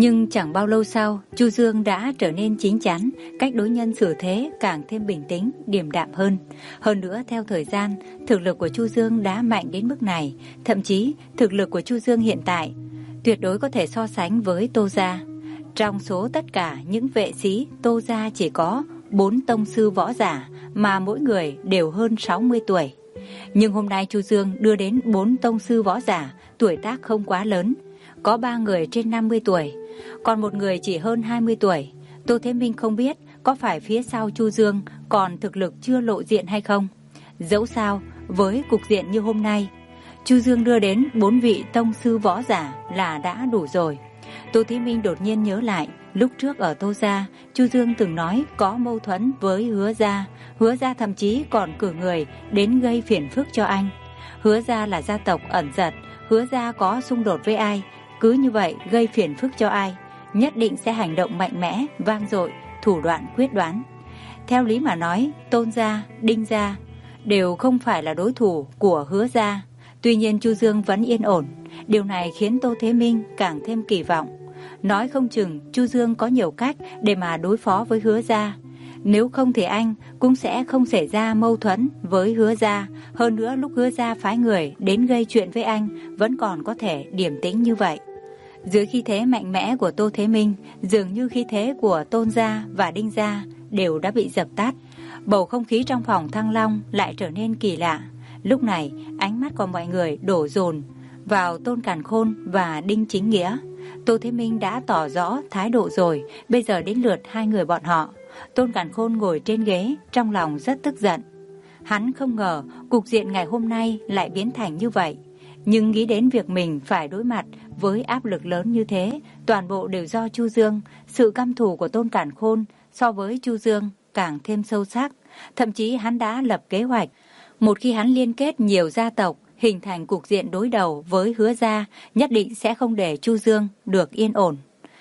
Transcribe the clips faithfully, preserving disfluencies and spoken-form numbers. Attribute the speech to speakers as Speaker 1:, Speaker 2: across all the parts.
Speaker 1: Nhưng chẳng bao lâu sau, Chu Dương đã trở nên chín chắn, cách đối nhân xử thế càng thêm bình tĩnh, điềm đạm hơn. Hơn nữa, theo thời gian, thực lực của Chu Dương đã mạnh đến mức này, thậm chí thực lực của Chu Dương hiện tại tuyệt đối có thể so sánh với Tô gia. Trong số tất cả những vệ sĩ, Tô gia chỉ có bốn tông sư võ giả, mà mỗi người đều hơn sáu mươi tuổi. Nhưng hôm nay Chu Dương đưa đến bốn tông sư võ giả, tuổi tác không quá lớn. Có ba người trên năm mươi tuổi, còn một người chỉ hơn hai mươi tuổi. Tô Thế Minh không biết có phải phía sau Chu Dương còn thực lực chưa lộ diện hay không. Dẫu sao, với cục diện như hôm nay, Chu Dương đưa đến bốn vị tông sư võ giả là đã đủ rồi. Tô Thế Minh đột nhiên nhớ lại, lúc trước ở Tô gia, Chu Dương từng nói có mâu thuẫn với Hứa gia. Hứa gia thậm chí còn cử người đến gây phiền phức cho anh. Hứa gia là gia tộc ẩn giật, Hứa gia có xung đột với ai, cứ như vậy gây phiền phức cho ai, nhất định sẽ hành động mạnh mẽ, vang dội, thủ đoạn quyết đoán. Theo lý mà nói, Tôn gia, Đinh gia đều không phải là đối thủ của Hứa gia. Tuy nhiên Chu Dương vẫn yên ổn. Điều này khiến Tô Thế Minh càng thêm kỳ vọng. Nói không chừng Chu Dương có nhiều cách để mà đối phó với Hứa gia. Nếu không thì anh cũng sẽ không xảy ra mâu thuẫn với Hứa gia. Hơn nữa lúc Hứa gia phái người đến gây chuyện với anh vẫn còn có thể điềm tĩnh như vậy. Dưới khí thế mạnh mẽ của Tô Thế Minh, dường như khí thế của Tôn gia và Đinh gia đều đã bị dập tắt. Bầu không khí trong phòng Thăng Long lại trở nên kỳ lạ. Lúc này ánh mắt của mọi người đổ dồn vào Tôn Càn Khôn và Đinh Chính Nghĩa. Tô Thế Minh đã tỏ rõ thái độ rồi, bây giờ đến lượt hai người bọn họ. Tôn Càn Khôn ngồi trên ghế, trong lòng rất tức giận. Hắn không ngờ cục diện ngày hôm nay lại biến thành như vậy. Nhưng nghĩ đến việc mình phải đối mặt với áp lực lớn như thế, toàn bộ đều do Chu Dương. Sự căm thù của Tôn Càn Khôn so với Chu Dương càng thêm sâu sắc. Thậm chí hắn đã lập kế hoạch, một khi hắn liên kết nhiều gia tộc, hình thành cục diện đối đầu với Hứa gia, nhất định sẽ không để Chu Dương được yên ổn.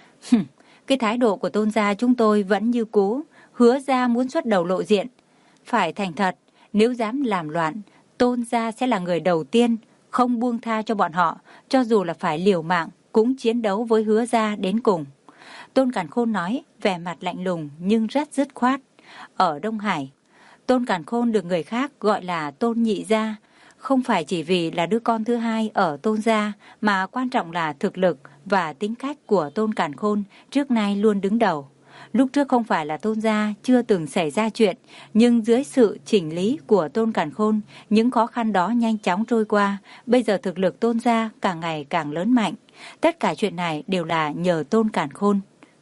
Speaker 1: Cái thái độ của Tôn gia chúng tôi vẫn như cũ. Hứa gia muốn xuất đầu lộ diện, phải thành thật. Nếu dám làm loạn, Tôn gia sẽ là người đầu tiên không buông tha cho bọn họ, cho dù là phải liều mạng cũng chiến đấu với Hứa gia đến cùng. Tôn Càn Khôn nói, vẻ mặt lạnh lùng nhưng rất dứt khoát. Ở Đông Hải, Tôn Càn Khôn được người khác gọi là Tôn Nhị gia, không phải chỉ vì là đứa con thứ hai ở Tôn gia, mà quan trọng là thực lực và tính cách của Tôn Càn Khôn trước nay luôn đứng đầu. Lúc trước không phải là Tôn gia chưa từng xảy ra chuyện, nhưng dưới sự chỉnh lý của Tôn Càn Khôn, những khó khăn đó nhanh chóng trôi qua. Bây giờ thực lực Tôn gia càng ngày càng lớn mạnh. Tất cả chuyện này đều là nhờ Tôn Càn Khôn.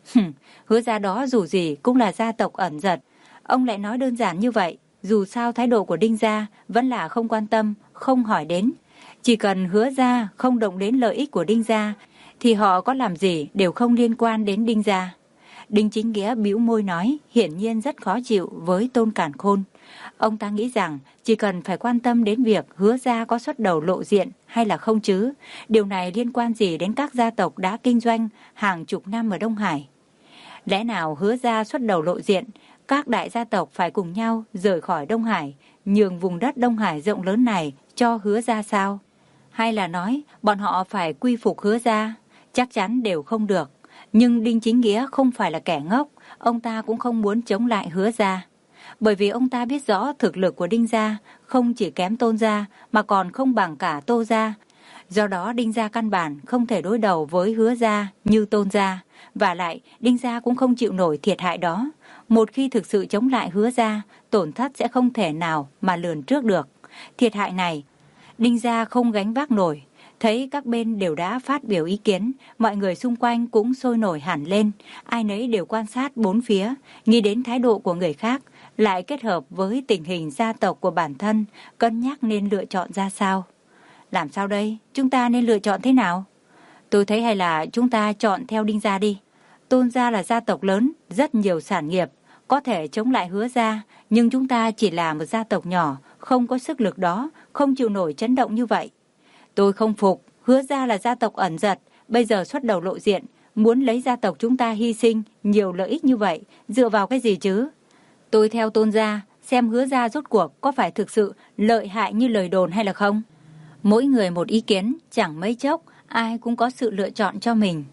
Speaker 1: Hứa gia đó dù gì cũng là gia tộc ẩn giật. Ông lại nói đơn giản như vậy. Dù sao thái độ của Đinh gia vẫn là không quan tâm, không hỏi đến. Chỉ cần Hứa gia không động đến lợi ích của Đinh gia, thì họ có làm gì đều không liên quan đến Đinh gia. Đinh Chính Nghĩa bĩu môi nói, hiển nhiên rất khó chịu với Tôn Càn Khôn. Ông ta nghĩ rằng chỉ cần phải quan tâm đến việc Hứa gia có xuất đầu lộ diện hay là không chứ. Điều này liên quan gì đến các gia tộc đã kinh doanh hàng chục năm ở Đông Hải. Lẽ nào Hứa gia xuất đầu lộ diện, các đại gia tộc phải cùng nhau rời khỏi Đông Hải, nhường vùng đất Đông Hải rộng lớn này cho Hứa gia sao? Hay là nói bọn họ phải quy phục Hứa gia? Chắc chắn đều không được. Nhưng Đinh Chính Nghĩa không phải là kẻ ngốc, ông ta cũng không muốn chống lại Hứa gia. Bởi vì ông ta biết rõ thực lực của Đinh gia không chỉ kém Tôn gia mà còn không bằng cả Tô gia. Do đó Đinh gia căn bản không thể đối đầu với Hứa gia như Tôn gia. Và lại Đinh gia cũng không chịu nổi thiệt hại đó. Một khi thực sự chống lại Hứa gia, tổn thất sẽ không thể nào mà lường trước được. Thiệt hại này Đinh gia không gánh vác nổi. Thấy các bên đều đã phát biểu ý kiến, mọi người xung quanh cũng sôi nổi hẳn lên. Ai nấy đều quan sát bốn phía, nghĩ đến thái độ của người khác, lại kết hợp với tình hình gia tộc của bản thân, cân nhắc nên lựa chọn ra sao. Làm sao đây? Chúng ta nên lựa chọn thế nào? Tôi thấy hay là chúng ta chọn theo Đinh gia đi. Tôn gia là gia tộc lớn, rất nhiều sản nghiệp, có thể chống lại Hứa gia, nhưng chúng ta chỉ là một gia tộc nhỏ, không có sức lực đó, không chịu nổi chấn động như vậy. Tôi không phục, Hứa gia là gia tộc ẩn giật, bây giờ xuất đầu lộ diện, muốn lấy gia tộc chúng ta hy sinh nhiều lợi ích như vậy, dựa vào cái gì chứ? Tôi theo Tôn gia, xem Hứa gia rốt cuộc có phải thực sự lợi hại như lời đồn hay là không? Mỗi người một ý kiến, chẳng mấy chốc, ai cũng có sự lựa chọn cho mình.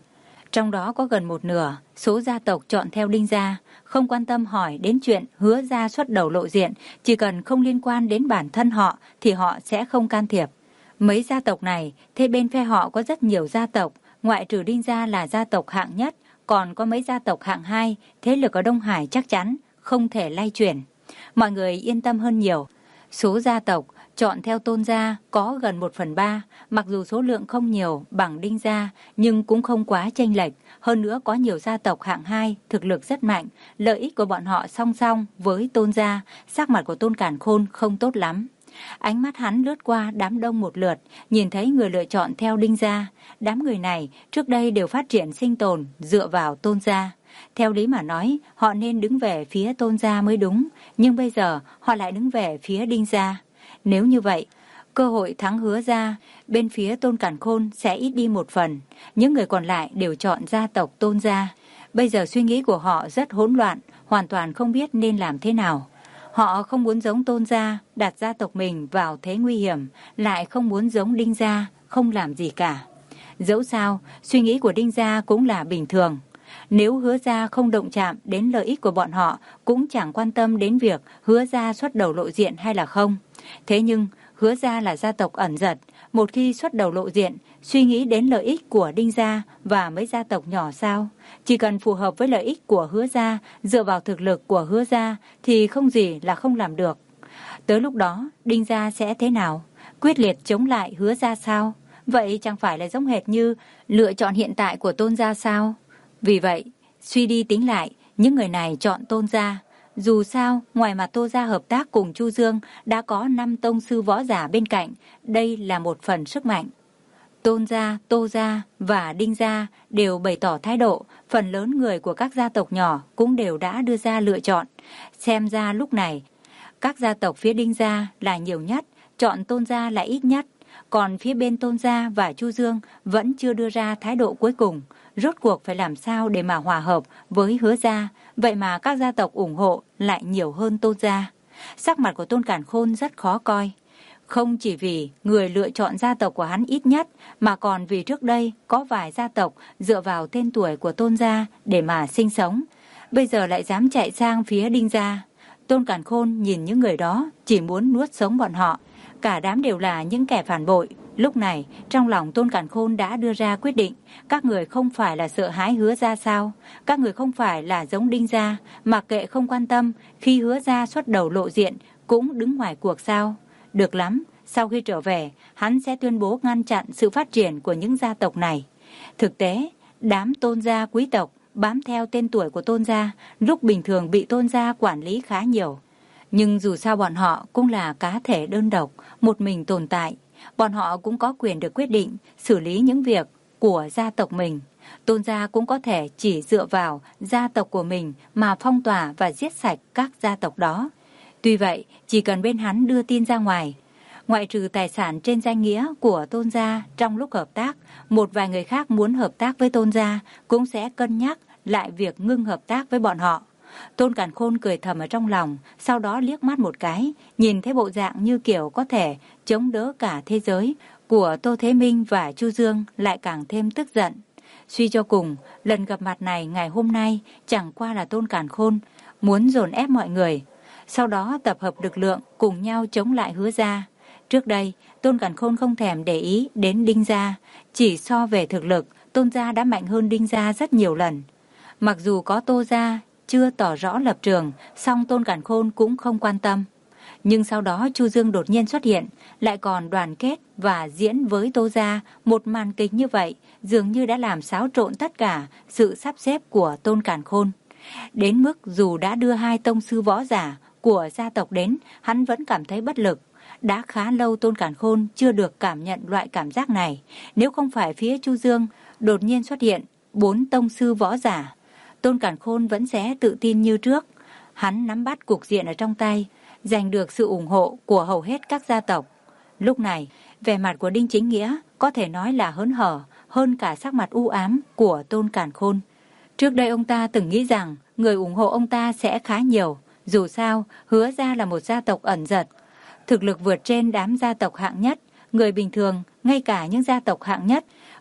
Speaker 1: Trong đó có gần một nửa số gia tộc chọn theo Đinh gia, không quan tâm hỏi đến chuyện Hứa gia xuất đầu lộ diện, chỉ cần không liên quan đến bản thân họ thì họ sẽ không can thiệp. Mấy gia tộc này, thế bên phe họ có rất nhiều gia tộc, ngoại trừ Đinh gia là gia tộc hạng nhất, còn có mấy gia tộc hạng hai, thế lực ở Đông Hải chắc chắn không thể lay chuyển. Mọi người yên tâm hơn nhiều. Số gia tộc chọn theo Tôn gia có gần một phần ba, mặc dù số lượng không nhiều bằng Đinh gia, nhưng cũng không quá chênh lệch. Hơn nữa có nhiều gia tộc hạng hai, thực lực rất mạnh, lợi ích của bọn họ song song với Tôn gia, sắc mặt của Tôn Càn Khôn không tốt lắm. Ánh mắt hắn lướt qua đám đông một lượt, nhìn thấy người lựa chọn theo Đinh gia. Đám người này trước đây đều phát triển sinh tồn dựa vào Tôn gia. Theo lý mà nói, họ nên đứng về phía Tôn gia mới đúng, nhưng bây giờ họ lại đứng về phía Đinh gia. Nếu như vậy, cơ hội thắng Hứa gia bên phía Tôn Càn Khôn sẽ ít đi một phần. Những người còn lại đều chọn gia tộc Tôn gia. Bây giờ suy nghĩ của họ rất hỗn loạn, hoàn toàn không biết nên làm thế nào. Họ không muốn giống Tôn gia, đặt gia tộc mình vào thế nguy hiểm, lại không muốn giống Đinh gia, không làm gì cả. Dẫu sao, suy nghĩ của Đinh gia cũng là bình thường. Nếu Hứa gia không động chạm đến lợi ích của bọn họ, cũng chẳng quan tâm đến việc Hứa gia xuất đầu lộ diện hay là không. Thế nhưng, Hứa gia là gia tộc ẩn giật, một khi xuất đầu lộ diện, suy nghĩ đến lợi ích của Đinh gia và mấy gia tộc nhỏ sao? Chỉ cần phù hợp với lợi ích của Hứa gia, dựa vào thực lực của Hứa gia thì không gì là không làm được. Tới lúc đó, Đinh gia sẽ thế nào? Quyết liệt chống lại Hứa gia sao? Vậy chẳng phải là giống hệt như lựa chọn hiện tại của Tôn gia sao? Vì vậy, suy đi tính lại, những người này chọn Tôn gia. Dù sao, ngoài mặt Tô gia hợp tác cùng Chu Dương, đã có năm tông sư võ giả bên cạnh, đây là một phần sức mạnh. Tôn gia, Tô gia và Đinh gia đều bày tỏ thái độ, phần lớn người của các gia tộc nhỏ cũng đều đã đưa ra lựa chọn. Xem ra lúc này, các gia tộc phía Đinh gia là nhiều nhất, chọn Tôn gia là ít nhất, còn phía bên Tôn gia và Chu Dương vẫn chưa đưa ra thái độ cuối cùng. Rốt cuộc phải làm sao để mà hòa hợp với Hứa gia, vậy mà các gia tộc ủng hộ lại nhiều hơn Tôn gia. Sắc mặt của Tôn Càn Khôn rất khó coi. Không chỉ vì người lựa chọn gia tộc của hắn ít nhất, mà còn vì trước đây có vài gia tộc dựa vào tên tuổi của Tôn gia để mà sinh sống. Bây giờ lại dám chạy sang phía Đinh gia. Tôn Càn Khôn nhìn những người đó chỉ muốn nuốt sống bọn họ. Cả đám đều là những kẻ phản bội. Lúc này, trong lòng Tôn Càn Khôn đã đưa ra quyết định, các người không phải là sợ hãi Hứa gia sao? Các người không phải là giống Đinh gia, mặc kệ không quan tâm, khi Hứa gia xuất đầu lộ diện, cũng đứng ngoài cuộc sao? Được lắm, sau khi trở về, hắn sẽ tuyên bố ngăn chặn sự phát triển của những gia tộc này. Thực tế, đám Tôn gia quý tộc bám theo tên tuổi của Tôn gia, lúc bình thường bị Tôn gia quản lý khá nhiều. Nhưng dù sao bọn họ cũng là cá thể đơn độc, một mình tồn tại. Bọn họ cũng có quyền được quyết định xử lý những việc của gia tộc mình. Tôn gia cũng có thể chỉ dựa vào gia tộc của mình mà phong tỏa và giết sạch các gia tộc đó. Tuy vậy, chỉ cần bên hắn đưa tin ra ngoài, ngoại trừ tài sản trên danh nghĩa của Tôn gia trong lúc hợp tác, một vài người khác muốn hợp tác với Tôn gia cũng sẽ cân nhắc lại việc ngưng hợp tác với bọn họ. Tôn Càn Khôn cười thầm ở trong lòng, sau đó liếc mắt một cái, nhìn thấy bộ dạng như kiểu có thể chống đỡ cả thế giới của Tô Thế Minh và Chu Dương, lại càng thêm tức giận. Suy cho cùng, lần gặp mặt này ngày hôm nay chẳng qua là Tôn Càn Khôn muốn dồn ép mọi người, sau đó tập hợp lực lượng cùng nhau chống lại Hứa gia. Trước đây, Tôn Càn Khôn không thèm để ý đến Đinh gia, chỉ so về thực lực, Tôn gia đã mạnh hơn Đinh gia rất nhiều lần. Mặc dù có Tô gia chưa tỏ rõ lập trường, song Tôn Càn Khôn cũng không quan tâm. Nhưng sau đó Chu Dương đột nhiên xuất hiện, lại còn đoàn kết và diễn với Tô gia một màn kịch như vậy, dường như đã làm xáo trộn tất cả sự sắp xếp của Tôn Càn Khôn. Đến mức dù đã đưa hai tông sư võ giả của gia tộc đến, hắn vẫn cảm thấy bất lực. Đã khá lâu Tôn Càn Khôn chưa được cảm nhận loại cảm giác này. Nếu không phải phía Chu Dương đột nhiên xuất hiện bốn tông sư võ giả, Tôn Càn Khôn vẫn sẽ tự tin như trước. Hắn nắm bắt cục diện ở trong tay, giành được sự ủng hộ của hầu hết các gia tộc. Lúc này, vẻ mặt của Đinh Chính Nghĩa có thể nói là hớn hở hơn cả sắc mặt u ám của Tôn Càn Khôn. Trước đây ông ta từng nghĩ rằng người ủng hộ ông ta sẽ khá nhiều. Dù sao, Hứa gia là một gia tộc ẩn giật, thực lực vượt trên đám gia tộc hạng nhất. Người bình thường, ngay cả những gia tộc hạng nhất,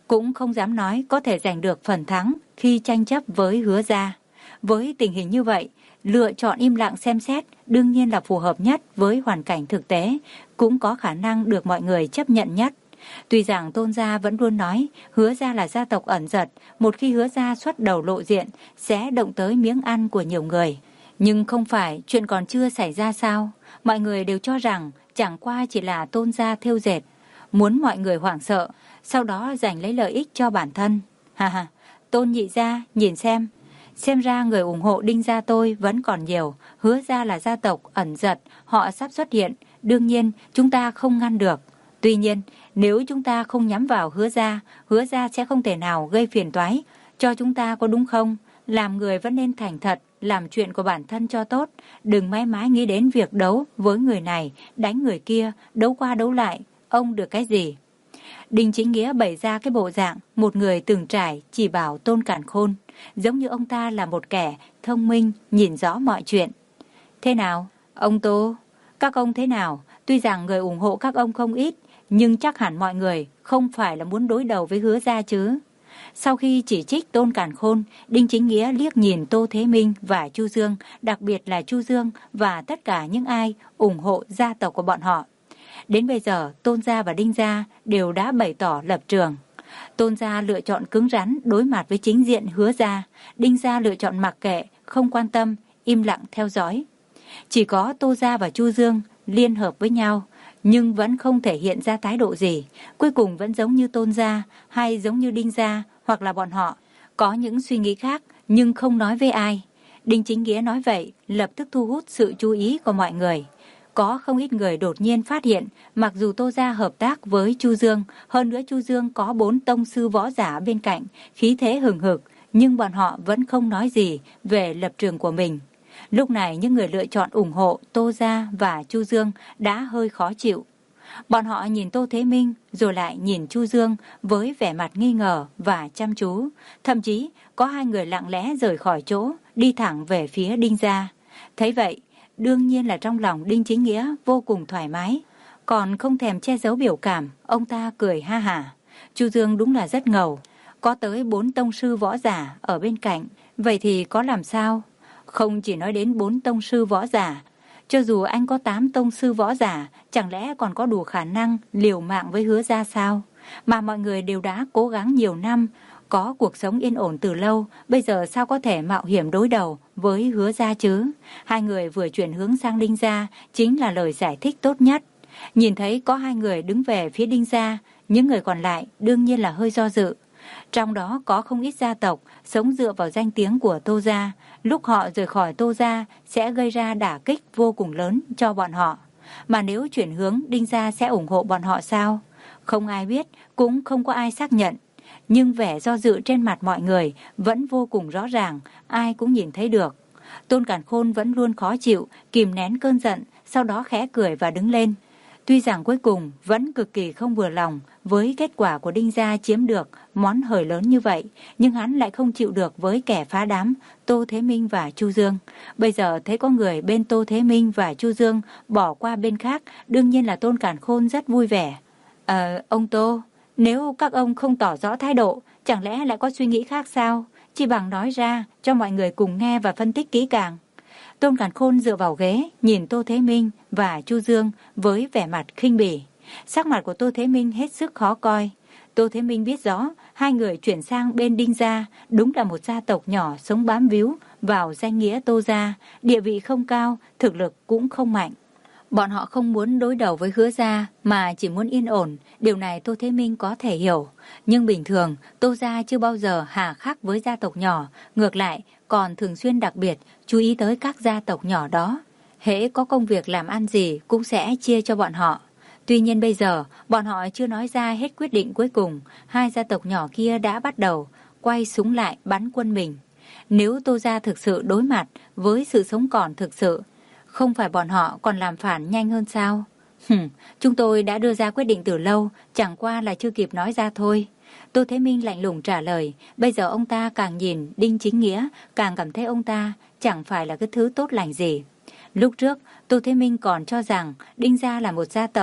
Speaker 1: cũng không dám nói có thể giành được phần thắng khi tranh chấp với Hứa gia. Với tình hình như vậy, lựa chọn im lặng xem xét đương nhiên là phù hợp nhất với hoàn cảnh thực tế, cũng có khả năng được mọi người chấp nhận nhất. Tuy rằng Tôn gia vẫn luôn nói Hứa gia là gia tộc ẩn giật, một khi Hứa gia xuất đầu lộ diện sẽ động tới miếng ăn của nhiều người. Nhưng không phải chuyện còn chưa xảy ra sao? Mọi người đều cho rằng chẳng qua chỉ là Tôn gia thêu dệt, muốn mọi người hoảng sợ, sau đó giành lấy lợi ích cho bản thân. Ha ha, Tôn nhị gia, nhìn xem. Xem ra người ủng hộ Đinh gia tôi vẫn còn nhiều. Hứa gia là gia tộc ẩn giật, họ sắp xuất hiện. Đương nhiên chúng ta không ngăn được. Tuy nhiên nếu chúng ta không nhắm vào Hứa gia, Hứa gia sẽ không thể nào gây phiền toái cho chúng ta, có đúng không? Làm người vẫn nên thành thật, làm chuyện của bản thân cho tốt. Đừng mãi mãi nghĩ đến việc đấu với người này, đánh người kia, đấu qua đấu lại. Ông được cái gì? Đinh Chính Nghĩa bày ra cái bộ dạng một người từng trải, chỉ bảo Tôn Càn Khôn, giống như ông ta là một kẻ thông minh, nhìn rõ mọi chuyện. Thế nào, ông Tô? Các ông thế nào? Tuy rằng người ủng hộ các ông không ít, nhưng chắc hẳn mọi người không phải là muốn đối đầu với Hứa gia chứ. Sau khi chỉ trích Tôn Càn Khôn, Đinh Chính Nghĩa liếc nhìn Tô Thế Minh và Chu Dương, đặc biệt là Chu Dương và tất cả những ai ủng hộ gia tộc của bọn họ. Đến bây giờ, Tôn gia và Đinh gia đều đã bày tỏ lập trường. Tôn gia lựa chọn cứng rắn đối mặt với chính diện Hứa gia, Đinh gia lựa chọn mặc kệ, không quan tâm, im lặng theo dõi. Chỉ có Tô gia và Chu Dương liên hợp với nhau, nhưng vẫn không thể hiện ra thái độ gì. Cuối cùng vẫn giống như Tôn gia, hay giống như Đinh gia, hoặc là bọn họ có những suy nghĩ khác nhưng không nói với ai. Đinh Chính Nghĩa nói vậy lập tức thu hút sự chú ý của mọi người. Có không ít người đột nhiên phát hiện, mặc dù Tô gia hợp tác với Chu Dương, hơn nữa Chu Dương có bốn tông sư võ giả bên cạnh, khí thế hừng hực, nhưng bọn họ vẫn không nói gì về lập trường của mình. Lúc này những người lựa chọn ủng hộ Tô gia và Chu Dương đã hơi khó chịu. Bọn họ nhìn Tô Thế Minh rồi lại nhìn Chu Dương với vẻ mặt nghi ngờ và chăm chú. Thậm chí có hai người lặng lẽ rời khỏi chỗ, đi thẳng về phía Đinh gia. Thấy vậy, đương nhiên là trong lòng Đinh Chính Nghĩa vô cùng thoải mái, còn không thèm che giấu biểu cảm, ông ta cười ha hả. Chu Dương đúng là rất ngầu, có tới bốn tông sư võ giả ở bên cạnh, vậy thì có làm sao? Không chỉ nói đến bốn tông sư võ giả, cho dù anh có tám tông sư võ giả, chẳng lẽ còn có đủ khả năng liều mạng với Hứa gia sao? Mà mọi người đều đã cố gắng nhiều năm, có cuộc sống yên ổn từ lâu, bây giờ sao có thể mạo hiểm đối đầu với Hứa gia chứ? Hai người vừa chuyển hướng sang Đinh gia chính là lời giải thích tốt nhất. Nhìn thấy có hai người đứng về phía Đinh gia, những người còn lại đương nhiên là hơi do dự. Trong đó có không ít gia tộc sống dựa vào danh tiếng của Tô gia, lúc họ rời khỏi Tô gia sẽ gây ra đả kích vô cùng lớn cho bọn họ. Mà nếu chuyển hướng, Đinh gia sẽ ủng hộ bọn họ sao? Không ai biết, cũng không có ai xác nhận. Nhưng vẻ do dự trên mặt mọi người vẫn vô cùng rõ ràng, ai cũng nhìn thấy được. Tôn Càn Khôn vẫn luôn khó chịu, kìm nén cơn giận, sau đó khẽ cười và đứng lên. Tuy rằng cuối cùng vẫn cực kỳ không vừa lòng với kết quả của Đinh gia chiếm được món hời lớn như vậy, nhưng hắn lại không chịu được với kẻ phá đám Tô Thế Minh và Chu Dương. Bây giờ thấy có người bên Tô Thế Minh và Chu Dương bỏ qua bên khác, đương nhiên là Tôn Càn Khôn rất vui vẻ. Ờ, ông Tô, nếu các ông không tỏ rõ thái độ, chẳng lẽ lại có suy nghĩ khác sao? Chỉ bằng nói ra cho mọi người cùng nghe và phân tích kỹ càng. Tôn Càn Khôn dựa vào ghế, nhìn Tô Thế Minh và Chu Dương với vẻ mặt khinh bỉ. Sắc mặt của Tô Thế Minh hết sức khó coi. Tô Thế Minh biết rõ, hai người chuyển sang bên Đinh gia, đúng là một gia tộc nhỏ sống bám víu vào danh nghĩa Tô gia, địa vị không cao, thực lực cũng không mạnh. Bọn họ không muốn đối đầu với Hứa gia mà chỉ muốn yên ổn, điều này Tô Thế Minh có thể hiểu. Nhưng bình thường, Tô gia chưa bao giờ hà khắc với gia tộc nhỏ, ngược lại còn thường xuyên đặc biệt chú ý tới các gia tộc nhỏ đó. Hễ có công việc làm ăn gì cũng sẽ chia cho bọn họ. Tuy nhiên bây giờ, bọn họ chưa nói ra hết quyết định cuối cùng, hai gia tộc nhỏ kia đã bắt đầu quay súng lại bắn quân mình. Nếu Tô gia thực sự đối mặt với sự sống còn thực sự, không phải bọn họ còn làm phản nhanh hơn sao? Hừm, chúng tôi đã đưa ra quyết định từ lâu, chẳng qua là chưa kịp nói ra thôi. Tô Thế Minh lạnh lùng trả lời, bây giờ ông ta càng nhìn Đinh Chính Nghĩa, càng cảm thấy ông ta chẳng phải là cái thứ tốt lành gì. Lúc trước, Tô Thế Minh còn cho rằng Đinh gia là một gia tộc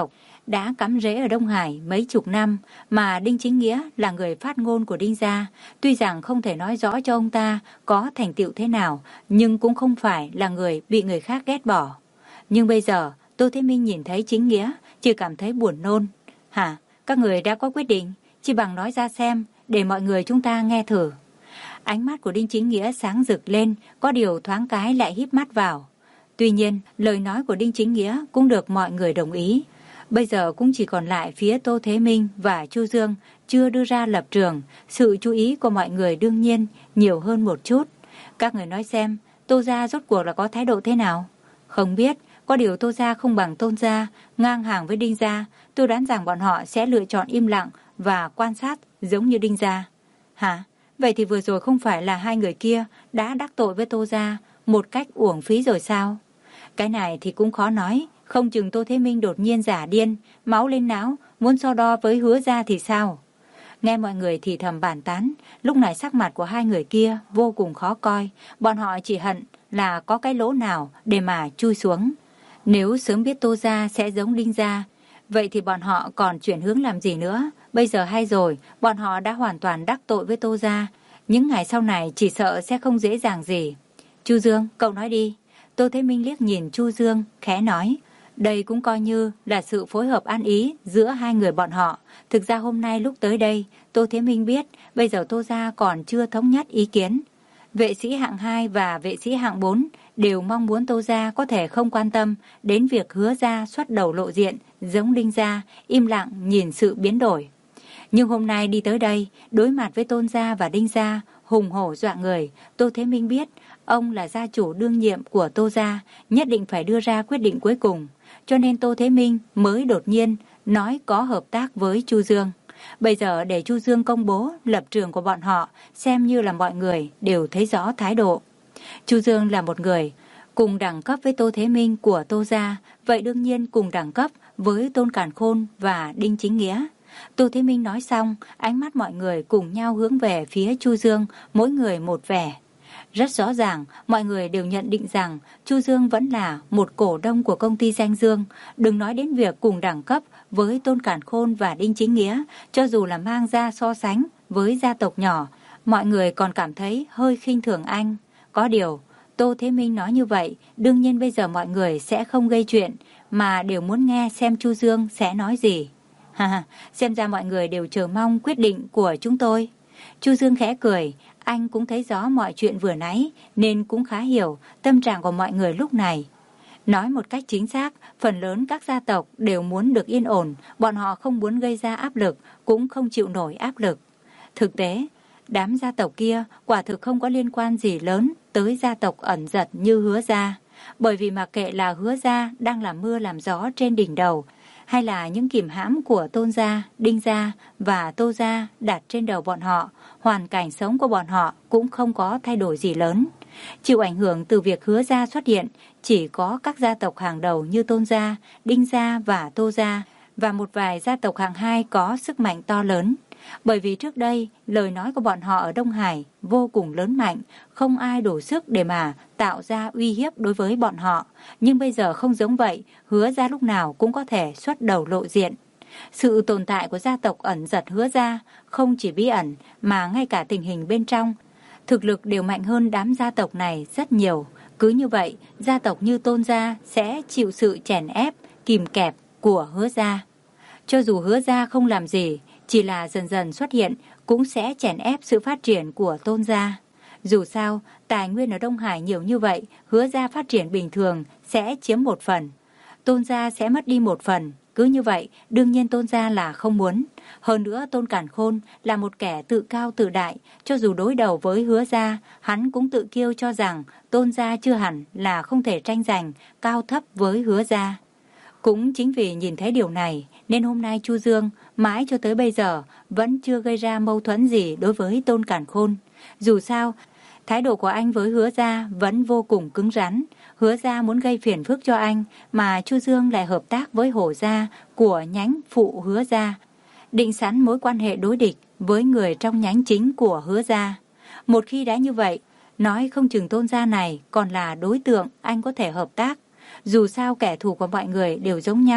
Speaker 1: đã cắm rễ ở Đông Hải mấy chục năm, mà Đinh Chính Nghĩa là người phát ngôn của Đinh gia. Tuy rằng không thể nói rõ cho ông ta có thành tựu thế nào, nhưng cũng không phải là người bị người khác ghét bỏ. Nhưng bây giờ, Tô Thế Minh nhìn thấy Chính Nghĩa, chỉ cảm thấy buồn nôn. Hả? Các người đã có quyết định, chỉ bằng nói ra xem, để mọi người chúng ta nghe thử. Ánh mắt của Đinh Chính Nghĩa sáng rực lên, có điều thoáng cái lại híp mắt vào. Tuy nhiên, lời nói của Đinh Chính Nghĩa cũng được mọi người đồng ý. Bây giờ cũng chỉ còn lại phía Tô Thế Minh và Chu Dương chưa đưa ra lập trường, sự chú ý của mọi người đương nhiên nhiều hơn một chút. Các người nói xem, Tô gia rốt cuộc là có thái độ thế nào? Không biết, có điều Tô gia không bằng Tôn gia, ngang hàng với Đinh gia, tôi đoán rằng bọn họ sẽ lựa chọn im lặng và quan sát giống như Đinh gia. Hả? Vậy thì vừa rồi không phải là hai người kia đã đắc tội với Tô gia một cách uổng phí rồi sao? Cái này thì cũng khó nói, không chừng Tô Thế Minh đột nhiên giả điên, máu lên não, muốn so đo với Hứa gia thì sao? Nghe mọi người thì thầm bàn tán, lúc này sắc mặt của hai người kia vô cùng khó coi, bọn họ chỉ hận là có cái lỗ nào để mà chui xuống. Nếu sớm biết Tô gia sẽ giống Đinh gia, vậy thì bọn họ còn chuyển hướng làm gì nữa? Bây giờ hay rồi, bọn họ đã hoàn toàn đắc tội với Tô gia, những ngày sau này chỉ sợ sẽ không dễ dàng gì. Chu Dương, cậu nói đi. Tô Thế Minh liếc nhìn Chu Dương, khẽ nói. Đây cũng coi như là sự phối hợp ăn ý giữa hai người bọn họ. Thực ra hôm nay lúc tới đây, Tô Thế Minh biết bây giờ Tô gia còn chưa thống nhất ý kiến. Vệ sĩ hạng hai và vệ sĩ hạng bốn đều mong muốn Tô gia có thể không quan tâm đến việc Hứa gia xuất đầu lộ diện giống Đinh gia, im lặng nhìn sự biến đổi. Nhưng hôm nay đi tới đây, đối mặt với Tôn gia và Đinh gia, hùng hổ dọa người, Tô Thế Minh biết ông là gia chủ đương nhiệm của Tô gia, nhất định phải đưa ra quyết định cuối cùng. Cho nên Tô Thế Minh mới đột nhiên nói có hợp tác với Chu Dương. Bây giờ để Chu Dương công bố lập trường của bọn họ, xem như là mọi người đều thấy rõ thái độ. Chu Dương là một người cùng đẳng cấp với Tô Thế Minh của Tô gia, vậy đương nhiên cùng đẳng cấp với Tôn Càn Khôn và Đinh Chính Nghĩa. Tô Thế Minh nói xong, ánh mắt mọi người cùng nhau hướng về phía Chu Dương, mỗi người một vẻ. Rất rõ ràng, mọi người đều nhận định rằng Chu Dương vẫn là một cổ đông của công ty Danh Dương. Đừng nói đến việc cùng đẳng cấp với Tôn Càn Khôn và Đinh Chính Nghĩa, cho dù là mang ra so sánh với gia tộc nhỏ, mọi người còn cảm thấy hơi khinh thường anh. Có điều, Tô Thế Minh nói như vậy, đương nhiên bây giờ mọi người sẽ không gây chuyện, mà đều muốn nghe xem Chu Dương sẽ nói gì. Ha, xem ra mọi người đều chờ mong quyết định của chúng tôi. Chu Dương khẽ cười, anh cũng thấy rõ mọi chuyện vừa nãy nên cũng khá hiểu tâm trạng của mọi người lúc này. Nói một cách chính xác, phần lớn các gia tộc đều muốn được yên ổn, bọn họ không muốn gây ra áp lực, cũng không chịu nổi áp lực. Thực tế, đám gia tộc kia quả thực không có liên quan gì lớn tới gia tộc ẩn giật như Hứa gia, bởi vì mặc kệ là Hứa gia đang làm mưa làm gió trên đỉnh đầu, hay là những kìm hãm của Tôn gia, Đinh gia và Tô gia đặt trên đầu bọn họ, hoàn cảnh sống của bọn họ cũng không có thay đổi gì lớn. Chịu ảnh hưởng từ việc Hứa gia xuất hiện chỉ có các gia tộc hàng đầu như Tôn gia, Đinh gia và Tô gia, và một vài gia tộc hàng hai có sức mạnh to lớn. Bởi vì trước đây, lời nói của bọn họ ở Đông Hải vô cùng lớn mạnh, không ai đủ sức để mà tạo ra uy hiếp đối với bọn họ. Nhưng bây giờ không giống vậy, Hứa gia lúc nào cũng có thể xuất đầu lộ diện. Sự tồn tại của gia tộc ẩn giật Hứa gia không chỉ bí ẩn mà ngay cả tình hình bên trong, thực lực đều mạnh hơn đám gia tộc này rất nhiều. Cứ như vậy, gia tộc như Tôn gia sẽ chịu sự chèn ép, kìm kẹp của Hứa gia. Cho dù Hứa gia không làm gì, chỉ là dần dần xuất hiện cũng sẽ chèn ép sự phát triển của Tôn gia. Dù sao, tài nguyên ở Đông Hải nhiều như vậy, Hứa gia phát triển bình thường sẽ chiếm một phần, Tôn gia sẽ mất đi một phần. Cứ như vậy, đương nhiên Tôn gia là không muốn. Hơn nữa, Tôn Càn Khôn là một kẻ tự cao tự đại, cho dù đối đầu với Hứa gia, hắn cũng tự kiêu cho rằng Tôn gia chưa hẳn là không thể tranh giành cao thấp với Hứa gia. Cũng chính vì nhìn thấy điều này, nên hôm nay Chu Dương mãi cho tới bây giờ vẫn chưa gây ra mâu thuẫn gì đối với Tôn Càn Khôn. Dù sao, thái độ của anh với Hứa gia vẫn vô cùng cứng rắn. Hứa gia muốn gây phiền phức cho anh, mà Chu Dương lại hợp tác với Hổ gia của nhánh phụ Hứa gia, định sẵn mối quan hệ đối địch với người trong nhánh chính của Hứa gia. Một khi đã như vậy, nói không chừng Tôn gia này còn là đối tượng anh có thể hợp tác. Dù sao kẻ thù của mọi người đều giống nhau,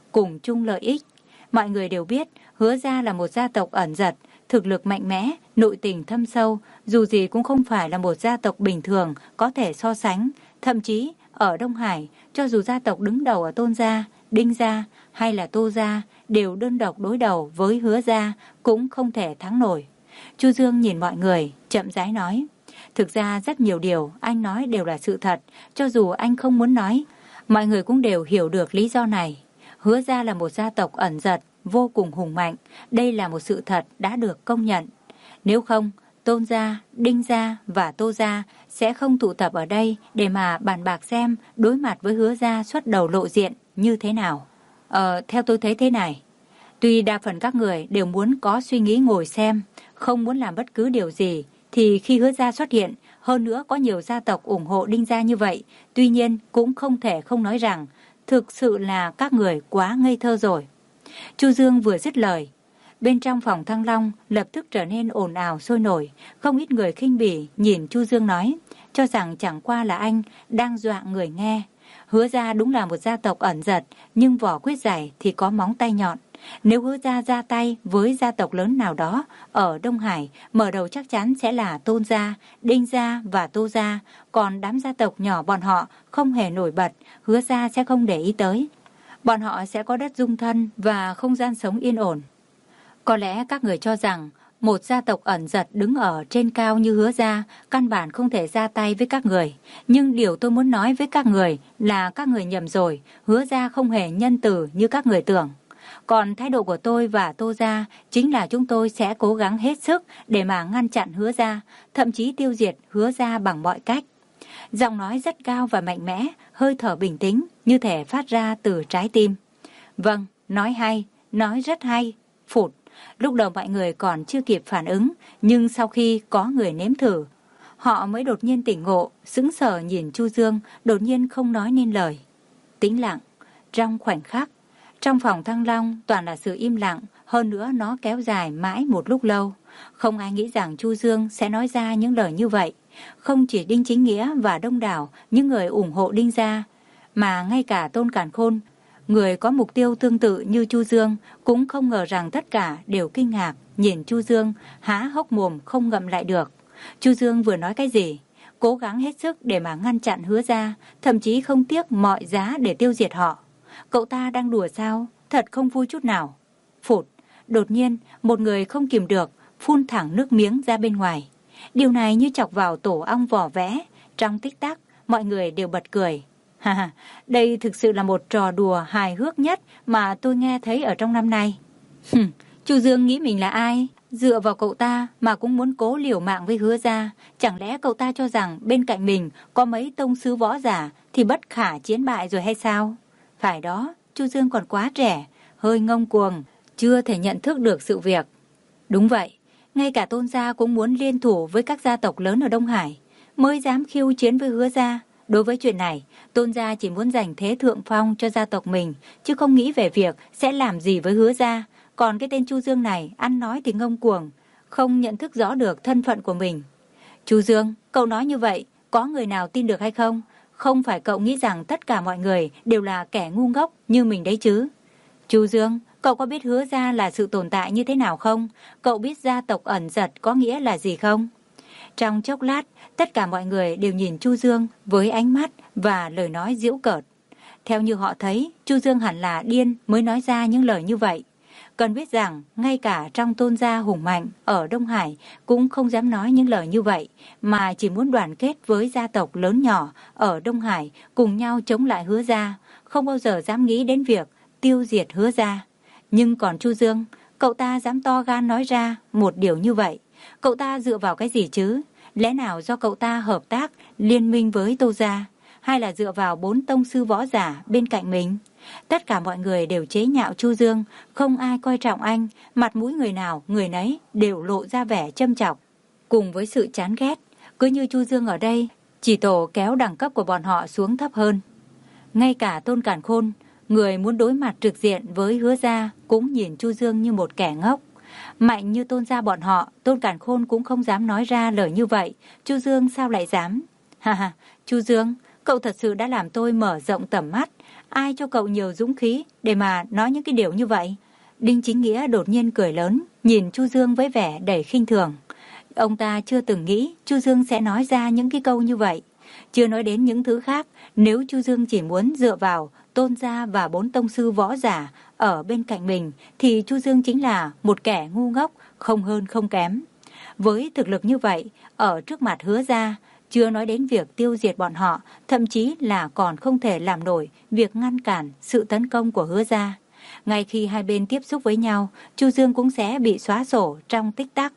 Speaker 1: cùng chung lợi ích. Mọi người đều biết Hứa gia là một gia tộc ẩn giật, thực lực mạnh mẽ, nội tình thâm sâu, dù gì cũng không phải là một gia tộc bình thường có thể so sánh. Thậm chí ở Đông Hải, cho dù gia tộc đứng đầu ở Tôn gia, Đinh gia hay là Tô gia đều đơn độc đối đầu với Hứa gia cũng không thể thắng nổi. Chu Dương nhìn mọi người, chậm rãi nói: thực ra rất nhiều điều anh nói đều là sự thật, cho dù anh không muốn nói, mọi người cũng đều hiểu được lý do này. Hứa gia là một gia tộc ẩn giật, vô cùng hùng mạnh, đây là một sự thật đã được công nhận. Nếu không, Tôn gia, Đinh gia và Tô gia sẽ không tụ tập ở đây để mà bàn bạc xem đối mặt với Hứa gia xuất đầu lộ diện như thế nào. Ờ, theo tôi thấy thế này, tuy đa phần các người đều muốn có suy nghĩ ngồi xem, không muốn làm bất cứ điều gì, thì khi Hứa gia xuất hiện, hơn nữa có nhiều gia tộc ủng hộ Đinh gia như vậy, tuy nhiên cũng không thể không nói rằng thực sự là các người quá ngây thơ rồi. Chu Dương vừa dứt lời, bên trong phòng Thăng Long lập tức trở nên ồn ào sôi nổi, không ít người khinh bỉ nhìn Chu Dương nói, cho rằng chẳng qua là anh đang dọa người nghe. Hứa gia đúng là một gia tộc ẩn giật, nhưng vỏ quyết dày thì có móng tay nhọn. Nếu Hứa gia ra tay với gia tộc lớn nào đó ở Đông Hải, mở đầu chắc chắn sẽ là Tôn gia, Đinh gia và Tô gia, còn đám gia tộc nhỏ bọn họ không hề nổi bật, Hứa gia sẽ không để ý tới. Bọn họ sẽ có đất dung thân và không gian sống yên ổn. Có lẽ các người cho rằng một gia tộc ẩn giật đứng ở trên cao như Hứa gia căn bản không thể ra tay với các người. Nhưng điều tôi muốn nói với các người là các người nhầm rồi, Hứa gia không hề nhân từ như các người tưởng. Còn thái độ của tôi và Tô gia chính là chúng tôi sẽ cố gắng hết sức để mà ngăn chặn Hứa gia, thậm chí tiêu diệt Hứa gia bằng mọi cách. Giọng nói rất cao và mạnh mẽ, hơi thở bình tĩnh, như thể phát ra từ trái tim. Vâng, nói hay, nói rất hay. Phụt, lúc đầu mọi người còn chưa kịp phản ứng, nhưng sau khi có người nếm thử, họ mới đột nhiên tỉnh ngộ, sững sờ nhìn Chu Dương, đột nhiên không nói nên lời. Tĩnh lặng, trong khoảnh khắc, trong phòng Thăng Long toàn là sự im lặng, hơn nữa nó kéo dài mãi một lúc lâu. Không ai nghĩ rằng Chu Dương sẽ nói ra những lời như vậy. Không chỉ Đinh Chính Nghĩa và đông đảo những người ủng hộ Đinh gia, mà ngay cả Tôn Càn Khôn, người có mục tiêu tương tự như Chu Dương, cũng không ngờ rằng tất cả đều kinh ngạc, nhìn Chu Dương, há hốc mồm không ngậm lại được. Chu Dương vừa nói cái gì? Cố gắng hết sức để mà ngăn chặn Hứa gia, thậm chí không tiếc mọi giá để tiêu diệt họ. Cậu ta đang đùa sao? Thật không vui chút nào. Phụt, đột nhiên, một người không kìm được, phun thẳng nước miếng ra bên ngoài. Điều này như chọc vào tổ ong vỏ vẽ. Trong tích tắc, mọi người đều bật cười. Ha ha, đây thực sự là một trò đùa hài hước nhất mà tôi nghe thấy ở trong năm nay. Hừm, Chu Dương nghĩ mình là ai? Dựa vào cậu ta mà cũng muốn cố liều mạng với Hứa gia. Chẳng lẽ cậu ta cho rằng bên cạnh mình có mấy tông sư võ giả thì bất khả chiến bại rồi hay sao? Phải đó, Chu Dương còn quá trẻ, hơi ngông cuồng, chưa thể nhận thức được sự việc. Đúng vậy, ngay cả Tôn gia cũng muốn liên thủ với các gia tộc lớn ở Đông Hải, mới dám khiêu chiến với Hứa gia. Đối với chuyện này, Tôn gia chỉ muốn giành thế thượng phong cho gia tộc mình, chứ không nghĩ về việc sẽ làm gì với Hứa gia. Còn cái tên Chu Dương này, ăn nói thì ngông cuồng, không nhận thức rõ được thân phận của mình. Chu Dương, cậu nói như vậy, có người nào tin được hay không? Không phải cậu nghĩ rằng tất cả mọi người đều là kẻ ngu ngốc như mình đấy chứ? Chu Dương, cậu có biết Hứa gia là sự tồn tại như thế nào không? Cậu biết gia tộc ẩn giật có nghĩa là gì không? Trong chốc lát, tất cả mọi người đều nhìn Chu Dương với ánh mắt và lời nói giễu cợt. Theo như họ thấy, Chu Dương hẳn là điên mới nói ra những lời như vậy. Cần biết rằng, ngay cả trong Tôn gia hùng mạnh ở Đông Hải cũng không dám nói những lời như vậy, mà chỉ muốn đoàn kết với gia tộc lớn nhỏ ở Đông Hải cùng nhau chống lại Hứa gia, không bao giờ dám nghĩ đến việc tiêu diệt Hứa gia. Nhưng còn Chu Dương, cậu ta dám to gan nói ra một điều như vậy. Cậu ta dựa vào cái gì chứ? Lẽ nào do cậu ta hợp tác, liên minh với Tô gia? Hay là dựa vào bốn tông sư võ giả bên cạnh mình? Tất cả mọi người đều chế nhạo Chu Dương, không ai coi trọng anh, mặt mũi người nào, người nấy đều lộ ra vẻ châm chọc. Cùng với sự chán ghét, cứ như Chu Dương ở đây, chỉ tổ kéo đẳng cấp của bọn họ xuống thấp hơn. Ngay cả Tôn Càn Khôn, người muốn đối mặt trực diện với Hứa gia, cũng nhìn Chu Dương như một kẻ ngốc. Mạnh như Tôn gia bọn họ, Tôn Càn Khôn cũng không dám nói ra lời như vậy. Chu Dương sao lại dám? Ha ha, Chu Dương, cậu thật sự đã làm tôi mở rộng tầm mắt. Ai cho cậu nhiều dũng khí để mà nói những cái điều như vậy? Đinh Chính Nghĩa đột nhiên cười lớn, nhìn Chu Dương với vẻ đầy khinh thường. Ông ta chưa từng nghĩ Chu Dương sẽ nói ra những cái câu như vậy. Chưa nói đến những thứ khác, nếu Chu Dương chỉ muốn dựa vào Tôn gia và bốn tông sư võ giả ở bên cạnh mình, thì Chu Dương chính là một kẻ ngu ngốc, không hơn không kém. Với thực lực như vậy, ở trước mặt Hứa gia, chưa nói đến việc tiêu diệt bọn họ, thậm chí là còn không thể làm nổi việc ngăn cản sự tấn công của Hứa gia. Ngay khi hai bên tiếp xúc với nhau, Chu Dương cũng sẽ bị xóa sổ trong tích tắc.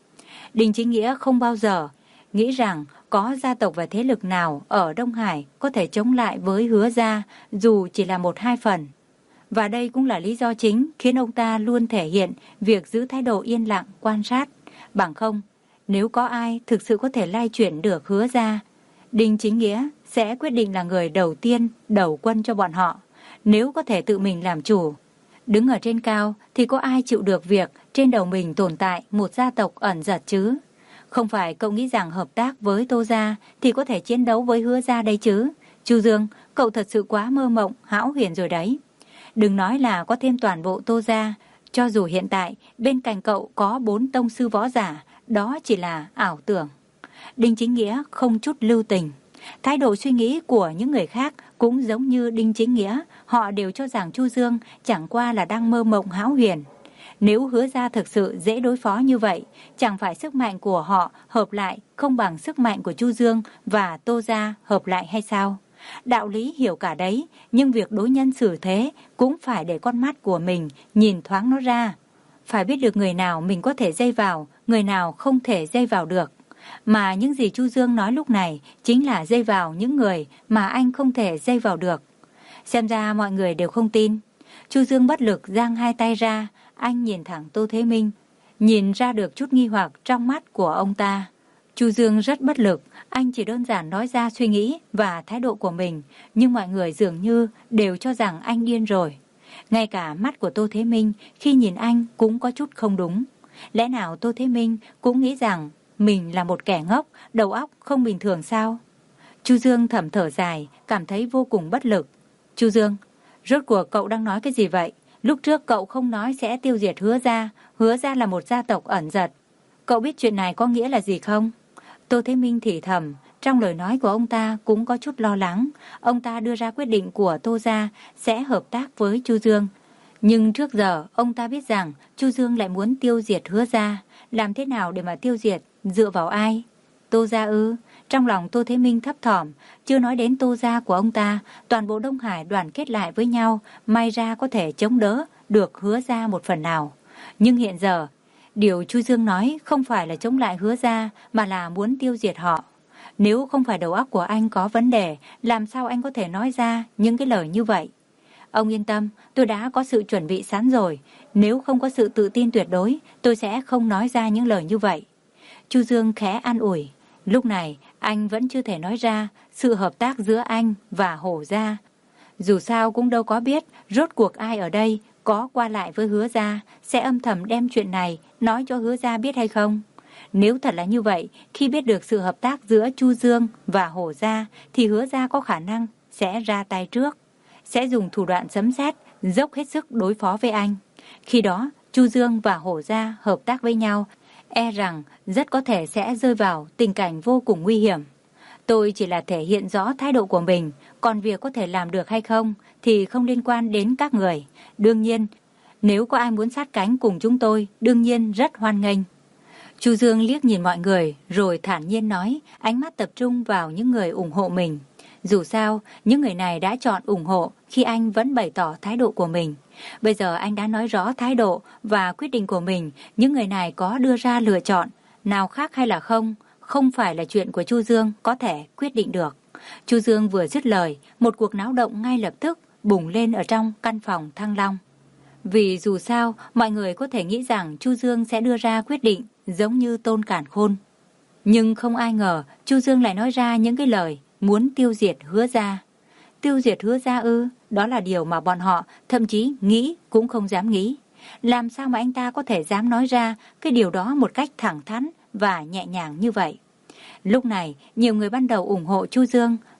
Speaker 1: Đinh Chính Nghĩa không bao giờ nghĩ rằng có gia tộc và thế lực nào ở Đông Hải có thể chống lại với Hứa gia, dù chỉ là một hai phần. Và đây cũng là lý do chính khiến ông ta luôn thể hiện việc giữ thái độ yên lặng quan sát. Bằng không, nếu có ai thực sự có thể lay chuyển được Hứa gia, Đinh Chính Nghĩa sẽ quyết định là người đầu tiên đầu quân cho bọn họ. Nếu có thể tự mình làm chủ, đứng ở trên cao thì có ai chịu được việc trên đầu mình tồn tại một gia tộc ẩn giật chứ? Không phải cậu nghĩ rằng hợp tác với Tô gia thì có thể chiến đấu với Hứa gia đây chứ? Chu Dương, cậu thật sự quá mơ mộng, hão huyền rồi đấy. Đừng nói là có thêm toàn bộ Tô gia, cho dù hiện tại bên cạnh cậu có bốn tông sư võ giả, đó chỉ là ảo tưởng. Đinh Chính Nghĩa không chút lưu tình. Thái độ suy nghĩ của những người khác cũng giống như Đinh Chính Nghĩa, họ đều cho rằng Chu Dương chẳng qua là đang mơ mộng hão huyền. Nếu Hứa gia thực sự dễ đối phó như vậy, chẳng phải sức mạnh của họ hợp lại không bằng sức mạnh của Chu Dương và Tô gia hợp lại hay sao? Đạo lý hiểu cả đấy, nhưng việc đối nhân xử thế cũng phải để con mắt của mình nhìn thoáng nó ra. Phải biết được người nào mình có thể dây vào, người nào không thể dây vào được. Mà những gì Chu Dương nói lúc này chính là dây vào những người mà anh không thể dây vào được. Xem ra mọi người đều không tin. Chu Dương bất lực giang hai tay ra, anh nhìn thẳng Tô Thế Minh, nhìn ra được chút nghi hoặc trong mắt của ông ta. Chu Dương rất bất lực, anh chỉ đơn giản nói ra suy nghĩ và thái độ của mình, nhưng mọi người dường như đều cho rằng anh điên rồi. Ngay cả mắt của Tô Thế Minh khi nhìn anh cũng có chút không đúng. Lẽ nào Tô Thế Minh cũng nghĩ rằng mình là một kẻ ngốc, đầu óc không bình thường sao? Chu Dương thầm thở dài, cảm thấy vô cùng bất lực. Chu Dương, rốt cuộc cậu đang nói cái gì vậy? Lúc trước cậu không nói sẽ tiêu diệt Hứa gia, Hứa gia là một gia tộc ẩn giật. Cậu biết chuyện này có nghĩa là gì không? Tô Thế Minh thì thầm, trong lời nói của ông ta cũng có chút lo lắng. Ông ta đưa ra quyết định của Tô gia sẽ hợp tác với Chu Dương. Nhưng trước giờ ông ta biết rằng Chu Dương lại muốn tiêu diệt Hứa gia. Làm thế nào để mà tiêu diệt? Dựa vào ai? Tô gia ư? Trong lòng Tô Thế Minh thấp thỏm, chưa nói đến Tô gia của ông ta, toàn bộ Đông Hải đoàn kết lại với nhau, may ra có thể chống đỡ được Hứa gia một phần nào. Nhưng hiện giờ, điều Chu Dương nói không phải là chống lại Hứa gia, mà là muốn tiêu diệt họ. Nếu không phải đầu óc của anh có vấn đề, làm sao anh có thể nói ra những cái lời như vậy? Ông yên tâm, tôi đã có sự chuẩn bị sẵn rồi. Nếu không có sự tự tin tuyệt đối, tôi sẽ không nói ra những lời như vậy. Chu Dương khẽ an ủi. Lúc này, anh vẫn chưa thể nói ra sự hợp tác giữa anh và Hổ gia. Dù sao cũng đâu có biết rốt cuộc ai ở đây có qua lại với Hứa gia sẽ âm thầm đem chuyện này nói cho Hứa gia biết hay không. Nếu thật là như vậy, khi biết được sự hợp tác giữa Chu Dương và Hổ gia thì Hứa gia có khả năng sẽ ra tay trước, sẽ dùng thủ đoạn sấm sét dốc hết sức đối phó với anh. Khi đó, Chu Dương và Hổ gia hợp tác với nhau, e rằng rất có thể sẽ rơi vào tình cảnh vô cùng nguy hiểm. Tôi chỉ là thể hiện rõ thái độ của mình, còn việc có thể làm được hay không thì không liên quan đến các người. Đương nhiên, nếu có ai muốn sát cánh cùng chúng tôi, đương nhiên rất hoan nghênh. Chu Dương liếc nhìn mọi người rồi thản nhiên nói, ánh mắt tập trung vào những người ủng hộ mình. Dù sao, những người này đã chọn ủng hộ khi anh vẫn bày tỏ thái độ của mình. Bây giờ anh đã nói rõ thái độ và quyết định của mình, những người này có đưa ra lựa chọn, nào khác hay là không, không phải là chuyện của Chu Dương có thể quyết định được. Chu Dương vừa dứt lời, một cuộc náo động ngay lập tức bùng lên ở trong căn phòng Thăng Long. Vì dù sao, mọi người có thể nghĩ rằng Chu Dương sẽ đưa ra quyết định giống như Tôn Cản Khôn. Nhưng không ai ngờ Chu Dương lại nói ra những cái lời muốn tiêu diệt Hứa gia. Tiêu diệt Hứa gia ư? Đó là điều mà bọn họ thậm chí nghĩ cũng không dám nghĩ. Làm sao mà anh ta có thể dám nói ra cái điều đó một cách thẳng thắn và nhẹ nhàng như vậy? Lúc này, nhiều người ban đầu ủng hộ Chu Dương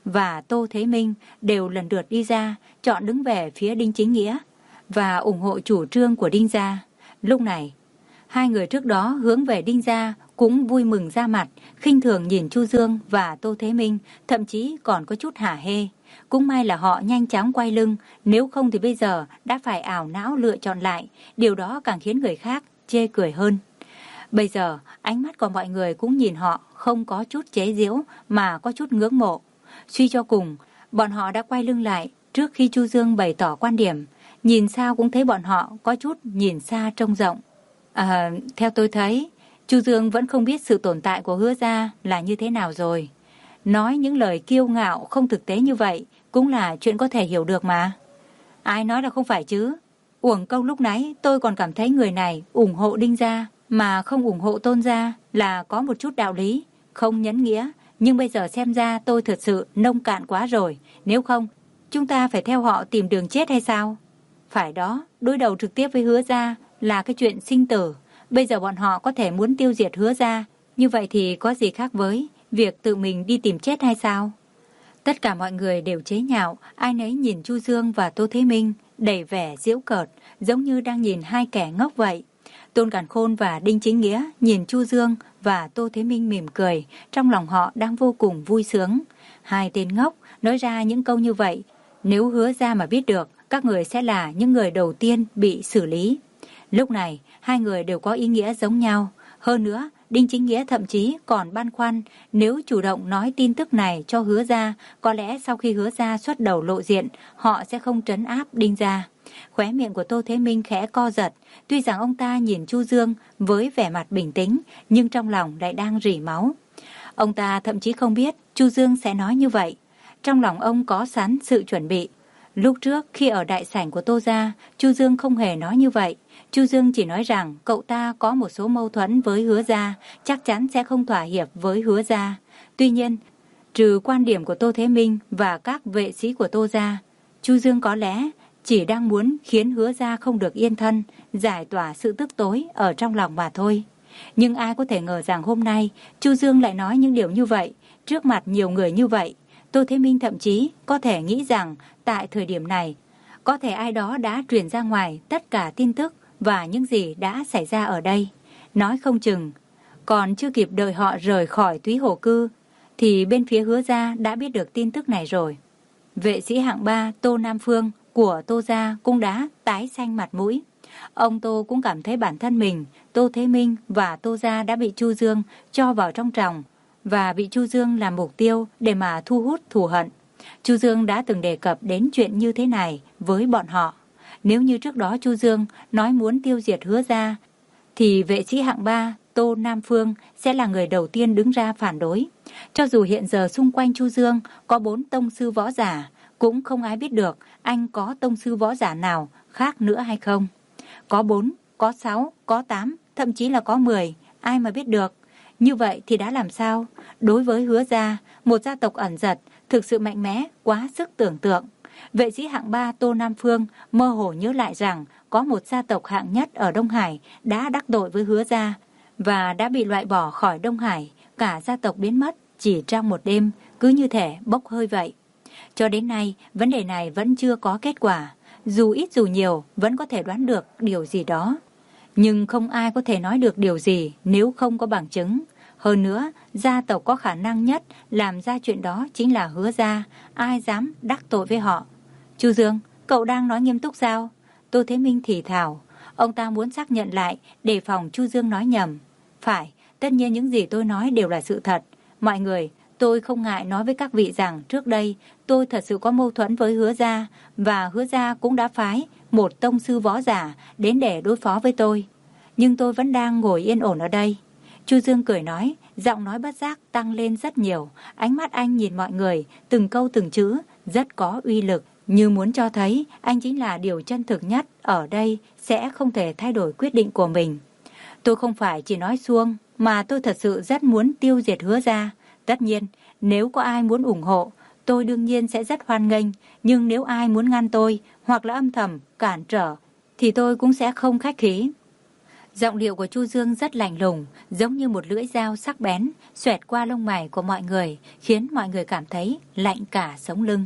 Speaker 1: và Tô Thế Minh đều lần lượt đi ra, chọn đứng về phía Đinh Chính Nghĩa và ủng hộ chủ trương của Đinh gia. Lúc này, hai người trước đó hướng về Đinh gia cũng vui mừng ra mặt, khinh thường nhìn Chu Dương và Tô Thế Minh, thậm chí còn có chút hả hê. Cũng may là họ nhanh chóng quay lưng, nếu không thì bây giờ đã phải ảo não lựa chọn lại, điều đó càng khiến người khác chê cười hơn. Bây giờ, ánh mắt của mọi người cũng nhìn họ không có chút chế giễu mà có chút ngưỡng mộ. Suy cho cùng, bọn họ đã quay lưng lại trước khi Chu Dương bày tỏ quan điểm, nhìn sao cũng thấy bọn họ có chút nhìn xa trông rộng. À, theo tôi thấy, Chu Dương vẫn không biết sự tồn tại của Hứa gia là như thế nào rồi. Nói những lời kiêu ngạo không thực tế như vậy cũng là chuyện có thể hiểu được mà. Ai nói là không phải chứ? Uổng công lúc nãy tôi còn cảm thấy người này ủng hộ Đinh gia mà không ủng hộ Tôn gia là có một chút đạo lý, không nhẫn nghĩa. Nhưng bây giờ xem ra tôi thật sự nông cạn quá rồi. Nếu không, chúng ta phải theo họ tìm đường chết hay sao? Phải đó, đối đầu trực tiếp với Hứa gia là cái chuyện sinh tử. Bây giờ bọn họ có thể muốn tiêu diệt Hứa gia, như vậy thì có gì khác với việc tự mình đi tìm chết hay sao? Tất cả mọi người đều chế nhạo, ai nấy nhìn Chu Dương và Tô Thế Minh đầy vẻ giễu cợt, giống như đang nhìn hai kẻ ngốc vậy. Tôn Càn Khôn và Đinh Chính Nghĩa nhìn Chu Dương và Tô Thế Minh mỉm cười, trong lòng họ đang vô cùng vui sướng. Hai tên ngốc nói ra những câu như vậy, nếu Hứa gia mà biết được, các người sẽ là những người đầu tiên bị xử lý. Lúc này, hai người đều có ý nghĩa giống nhau. Hơn nữa, Đinh Chính Nghĩa thậm chí còn băn khoăn, nếu chủ động nói tin tức này cho Hứa gia, có lẽ sau khi Hứa gia xuất đầu lộ diện, họ sẽ không trấn áp Đinh gia. Khóe miệng của Tô Thế Minh khẽ co giật, tuy rằng ông ta nhìn Chu Dương với vẻ mặt bình tĩnh, nhưng trong lòng lại đang rỉ máu. Ông ta thậm chí không biết Chu Dương sẽ nói như vậy. Trong lòng ông có sẵn sự chuẩn bị. Lúc trước khi ở đại sảnh của Tô gia, Chu Dương không hề nói như vậy. Chu Dương chỉ nói rằng cậu ta có một số mâu thuẫn với Hứa gia, chắc chắn sẽ không thỏa hiệp với Hứa gia. Tuy nhiên, trừ quan điểm của Tô Thế Minh và các vệ sĩ của Tô gia, Chu Dương có lẽ chỉ đang muốn khiến Hứa gia không được yên thân, giải tỏa sự tức tối ở trong lòng mà thôi. Nhưng ai có thể ngờ rằng hôm nay Chu Dương lại nói những điều như vậy trước mặt nhiều người như vậy. Tô Thế Minh thậm chí có thể nghĩ rằng tại thời điểm này có thể ai đó đã truyền ra ngoài tất cả tin tức và những gì đã xảy ra ở đây. Nói không chừng còn chưa kịp đợi họ rời khỏi Túy Hồ Cư thì bên phía Hứa gia đã biết được tin tức này rồi. Vệ sĩ hạng ba Tô Nam Phương của Tô gia cũng đã tái xanh mặt mũi. Ông Tô cũng cảm thấy bản thân mình, Tô Thế Minh và Tô gia đã bị Chu Dương cho vào trong tròng và bị Chu Dương làm mục tiêu để mà thu hút thù hận. Chu Dương đã từng đề cập đến chuyện như thế này với bọn họ. Nếu như trước đó Chu Dương nói muốn tiêu diệt Hứa gia, thì vệ sĩ hạng ba Tô Nam Phương sẽ là người đầu tiên đứng ra phản đối. Cho dù hiện giờ xung quanh Chu Dương có bốn tông sư võ giả, cũng không ai biết được anh có tông sư võ giả nào khác nữa hay không. Có bốn, có sáu, có tám, thậm chí là có mười, ai mà biết được. Như vậy thì đã làm sao? Đối với Hứa gia, một gia tộc ẩn giật, thực sự mạnh mẽ, quá sức tưởng tượng. Vệ sĩ hạng ba Tô Nam Phương mơ hồ nhớ lại rằng có một gia tộc hạng nhất ở Đông Hải đã đắc tội với Hứa gia và đã bị loại bỏ khỏi Đông Hải. Cả gia tộc biến mất chỉ trong một đêm, cứ như thể bốc hơi vậy. Cho đến nay, vấn đề này vẫn chưa có kết quả. Dù ít dù nhiều, vẫn có thể đoán được điều gì đó. Nhưng không ai có thể nói được điều gì nếu không có bằng chứng. Hơn nữa, gia tộc có khả năng nhất làm ra chuyện đó chính là Hứa gia, ai dám đắc tội với họ. Chu Dương, cậu đang nói nghiêm túc sao? Tô Thế Minh thì thào. Ông ta muốn xác nhận lại, đề phòng Chu Dương nói nhầm. Phải, tất nhiên những gì tôi nói đều là sự thật. Mọi người, tôi không ngại nói với các vị rằng trước đây tôi thật sự có mâu thuẫn với Hứa gia, và Hứa gia cũng đã phái một tông sư võ giả đến để đối phó với tôi. Nhưng tôi vẫn đang ngồi yên ổn ở đây. Chu Dương cười nói, giọng nói bất giác tăng lên rất nhiều. Ánh mắt anh nhìn mọi người, từng câu từng chữ, rất có uy lực, như muốn cho thấy anh chính là điều chân thực nhất ở đây, sẽ không thể thay đổi quyết định của mình. Tôi không phải chỉ nói suông, mà tôi thật sự rất muốn tiêu diệt Hứa gia. Tất nhiên, nếu có ai muốn ủng hộ, tôi đương nhiên sẽ rất hoan nghênh. Nhưng nếu ai muốn ngăn tôi, hoặc là âm thầm, cản trở, thì tôi cũng sẽ không khách khí. Giọng điệu của Chu Dương rất lạnh lùng, giống như một lưỡi dao sắc bén, xoẹt qua lông mày của mọi người, khiến mọi người cảm thấy lạnh cả sống lưng.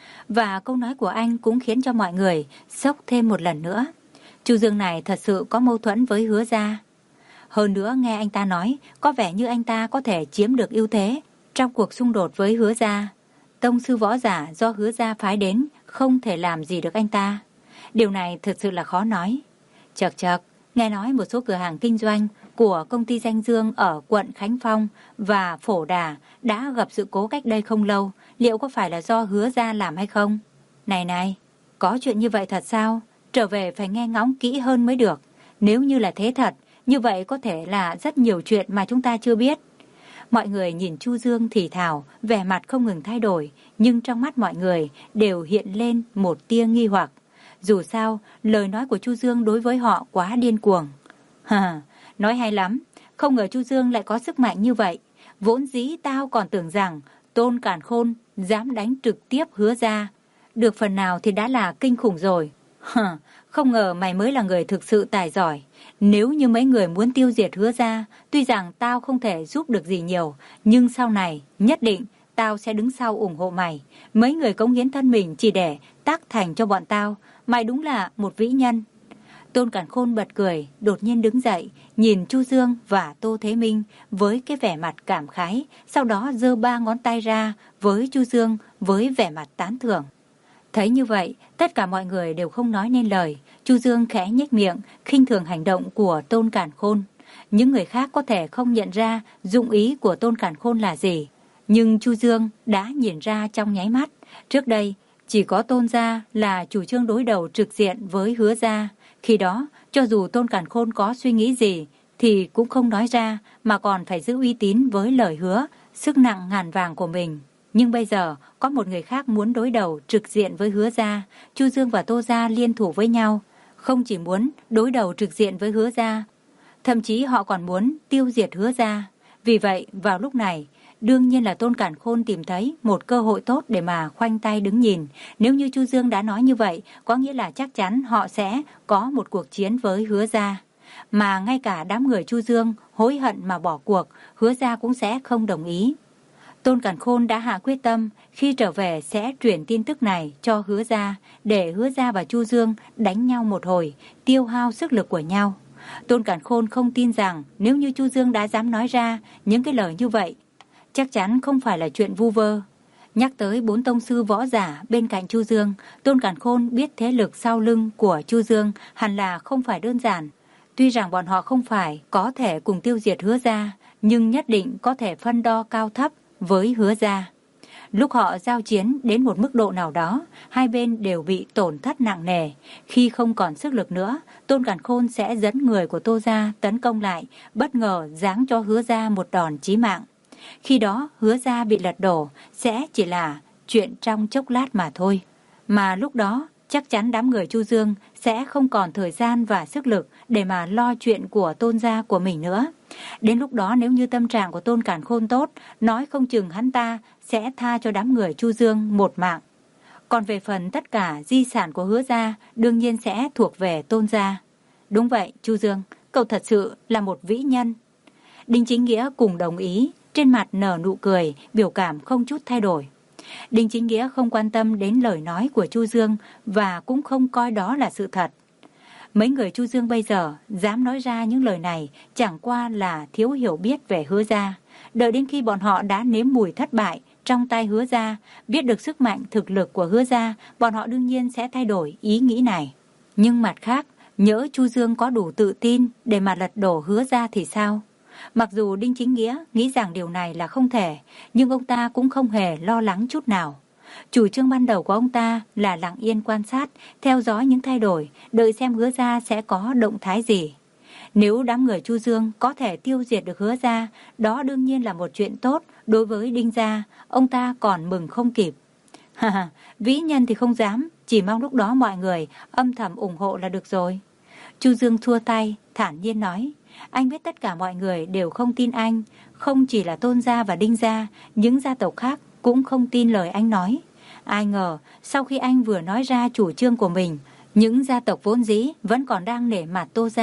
Speaker 1: Và câu nói của anh cũng khiến cho mọi người sốc thêm một lần nữa. Chu Dương này thật sự có mâu thuẫn với Hứa Gia. Hơn nữa nghe anh ta nói, có vẻ như anh ta có thể chiếm được ưu thế trong cuộc xung đột với Hứa Gia. Tông sư võ giả do Hứa Gia phái đến không thể làm gì được anh ta. Điều này thật sự là khó nói. Chậc chậc, nghe nói một số cửa hàng kinh doanh của công ty Danh Dương ở quận Khánh Phong và Phổ Đà đã gặp sự cố cách đây không lâu. Liệu có phải là do Hứa Gia làm hay không? Này này, có chuyện như vậy thật sao? Trở về phải nghe ngóng kỹ hơn mới được. Nếu như là thế thật, như vậy có thể là rất nhiều chuyện mà chúng ta chưa biết. Mọi người nhìn Chu Dương thì thào, vẻ mặt không ngừng thay đổi, nhưng trong mắt mọi người đều hiện lên một tia nghi hoặc. Dù sao, lời nói của Chu Dương đối với họ quá điên cuồng. Hà, nói hay lắm, không ngờ Chu Dương lại có sức mạnh như vậy. Vốn dĩ tao còn tưởng rằng Tôn Càn Khôn dám đánh trực tiếp Hứa Gia. Được phần nào thì đã là kinh khủng rồi. Hả, không ngờ mày mới là người thực sự tài giỏi. Nếu như mấy người muốn tiêu diệt Hứa Gia, tuy rằng tao không thể giúp được gì nhiều, nhưng sau này nhất định tao sẽ đứng sau ủng hộ mày. Mấy người cống hiến thân mình chỉ để tác thành cho bọn tao. Mày đúng là một vĩ nhân. Tôn Càn Khôn bật cười, đột nhiên đứng dậy, nhìn Chu Dương và Tô Thế Minh với cái vẻ mặt cảm khái, sau đó giơ ba ngón tay ra với Chu Dương với vẻ mặt tán thưởng. Thấy như vậy, tất cả mọi người đều không nói nên lời. Chu Dương khẽ nhếch miệng, khinh thường hành động của Tôn Càn Khôn. Những người khác có thể không nhận ra dụng ý của Tôn Càn Khôn là gì, nhưng Chu Dương đã nhìn ra trong nháy mắt. Trước đây, chỉ có Tôn gia là chủ trương đối đầu trực diện với Hứa Gia. Khi đó, cho dù Tôn Càn Khôn có suy nghĩ gì thì cũng không nói ra, mà còn phải giữ uy tín với lời hứa, sức nặng ngàn vàng của mình. Nhưng bây giờ, có một người khác muốn đối đầu trực diện với Hứa Gia. Chu Dương và Tô gia liên thủ với nhau, không chỉ muốn đối đầu trực diện với Hứa Gia, thậm chí họ còn muốn tiêu diệt Hứa Gia. Vì vậy, vào lúc này, đương nhiên là Tôn Càn Khôn tìm thấy một cơ hội tốt để mà khoanh tay đứng nhìn. Nếu như Chu Dương đã nói như vậy, có nghĩa là chắc chắn họ sẽ có một cuộc chiến với Hứa Gia. Mà ngay cả đám người Chu Dương hối hận mà bỏ cuộc, Hứa Gia cũng sẽ không đồng ý. Tôn Càn Khôn đã hạ quyết tâm khi trở về sẽ truyền tin tức này cho Hứa Gia, để Hứa Gia và Chu Dương đánh nhau một hồi, tiêu hao sức lực của nhau. Tôn Càn Khôn không tin rằng nếu như Chu Dương đã dám nói ra những cái lời như vậy, chắc chắn không phải là chuyện vu vơ. Nhắc tới bốn tông sư võ giả bên cạnh Chu Dương, Tôn Càn Khôn biết thế lực sau lưng của Chu Dương hẳn là không phải đơn giản. Tuy rằng bọn họ không phải có thể cùng tiêu diệt Hứa Gia, nhưng nhất định có thể phân đo cao thấp với Hứa Gia. Lúc họ giao chiến đến một mức độ nào đó, hai bên đều bị tổn thất nặng nề. Khi không còn sức lực nữa, Tôn Càn Khôn sẽ dẫn người của Tô gia tấn công lại, bất ngờ giáng cho Hứa Gia một đòn chí mạng. Khi đó Hứa Gia bị lật đổ sẽ chỉ là chuyện trong chốc lát mà thôi. Mà lúc đó chắc chắn đám người Chu Dương sẽ không còn thời gian và sức lực để mà lo chuyện của Tôn gia của mình nữa. Đến lúc đó nếu như tâm trạng của Tôn Càn Khôn tốt, nói không chừng hắn ta sẽ tha cho đám người Chu Dương một mạng. Còn về phần tất cả di sản của Hứa Gia đương nhiên sẽ thuộc về Tôn gia. Đúng vậy Chu Dương, cậu thật sự là một vĩ nhân. Đinh Chính Nghĩa cùng đồng ý, trên mặt nở nụ cười, biểu cảm không chút thay đổi. Đinh Chính Nghĩa không quan tâm đến lời nói của Chu Dương và cũng không coi đó là sự thật. Mấy người Chu Dương bây giờ dám nói ra những lời này chẳng qua là thiếu hiểu biết về Hứa Gia. Đợi đến khi bọn họ đã nếm mùi thất bại trong tay Hứa Gia, biết được sức mạnh thực lực của Hứa Gia, bọn họ đương nhiên sẽ thay đổi ý nghĩ này. Nhưng mặt khác, nhỡ Chu Dương có đủ tự tin để mà lật đổ Hứa Gia thì sao? Mặc dù Đinh Chính Nghĩa nghĩ rằng điều này là không thể, nhưng ông ta cũng không hề lo lắng chút nào. Chủ trương ban đầu của ông ta là lặng yên quan sát, theo dõi những thay đổi, đợi xem Hứa Gia sẽ có động thái gì. Nếu đám người Chu Dương có thể tiêu diệt được Hứa Gia, đó đương nhiên là một chuyện tốt. Đối với Đinh gia, ông ta còn mừng không kịp. Ha ha, vĩ nhân thì không dám, chỉ mong lúc đó mọi người âm thầm ủng hộ là được rồi. Chu Dương thua tay, thản nhiên nói, anh biết tất cả mọi người đều không tin anh, không chỉ là Tôn gia và Đinh gia, những gia tộc khác cũng không tin lời anh nói. Ai ngờ, sau khi anh vừa nói ra chủ trương của mình, những gia tộc vốn dĩ vẫn còn đang nể mặt Tô gia,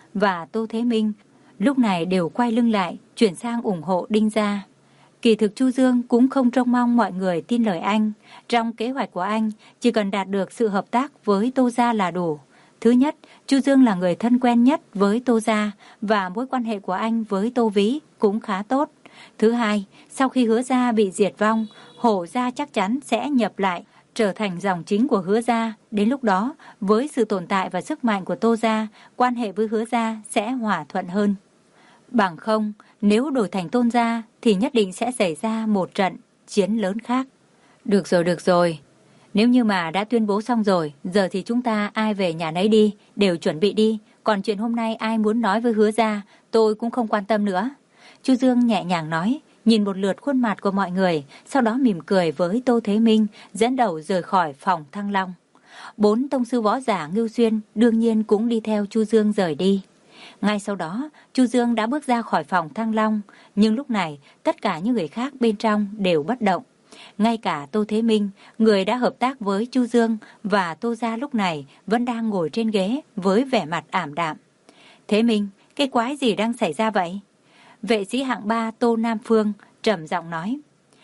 Speaker 1: và Tô Thế Minh lúc này đều quay lưng lại, chuyển sang ủng hộ Đinh gia. Kỳ thực Chu Dương cũng không trông mong mọi người tin lời anh. Trong kế hoạch của anh, chỉ cần đạt được sự hợp tác với Tô gia là đủ. Thứ nhất, Chu Dương là người thân quen nhất với Tô gia và mối quan hệ của anh với Tô Vĩ cũng khá tốt. Thứ hai, sau khi Hứa gia bị diệt vong, Hổ gia chắc chắn sẽ nhập lại, trở thành dòng chính của Hứa gia. Đến lúc đó, với sự tồn tại và sức mạnh của Tô gia, quan hệ với Hứa gia sẽ hòa thuận hơn. Bằng không, nếu đổi thành Tôn gia thì nhất định sẽ xảy ra một trận chiến lớn khác. Được rồi, được rồi. Nếu như mà đã tuyên bố xong rồi, giờ thì chúng ta ai về nhà nấy đi, đều chuẩn bị đi. Còn chuyện hôm nay ai muốn nói với Hứa gia, tôi cũng không quan tâm nữa. Chu Dương nhẹ nhàng nói, nhìn một lượt khuôn mặt của mọi người, sau đó mỉm cười với Tô Thế Minh, dẫn đầu rời khỏi phòng Thăng Long. Bốn tông sư võ giả Ngưu Xuyên đương nhiên cũng đi theo Chu Dương rời đi. Ngay sau đó, Chu Dương đã bước ra khỏi phòng Thăng Long, nhưng lúc này tất cả những người khác bên trong đều bất động. Ngay cả Tô Thế Minh, người đã hợp tác với Chu Dương và Tô gia lúc này vẫn đang ngồi trên ghế với vẻ mặt ảm đạm. Thế Minh, cái quái gì đang xảy ra vậy? Vệ sĩ hạng ba Tô Nam Phương trầm giọng nói.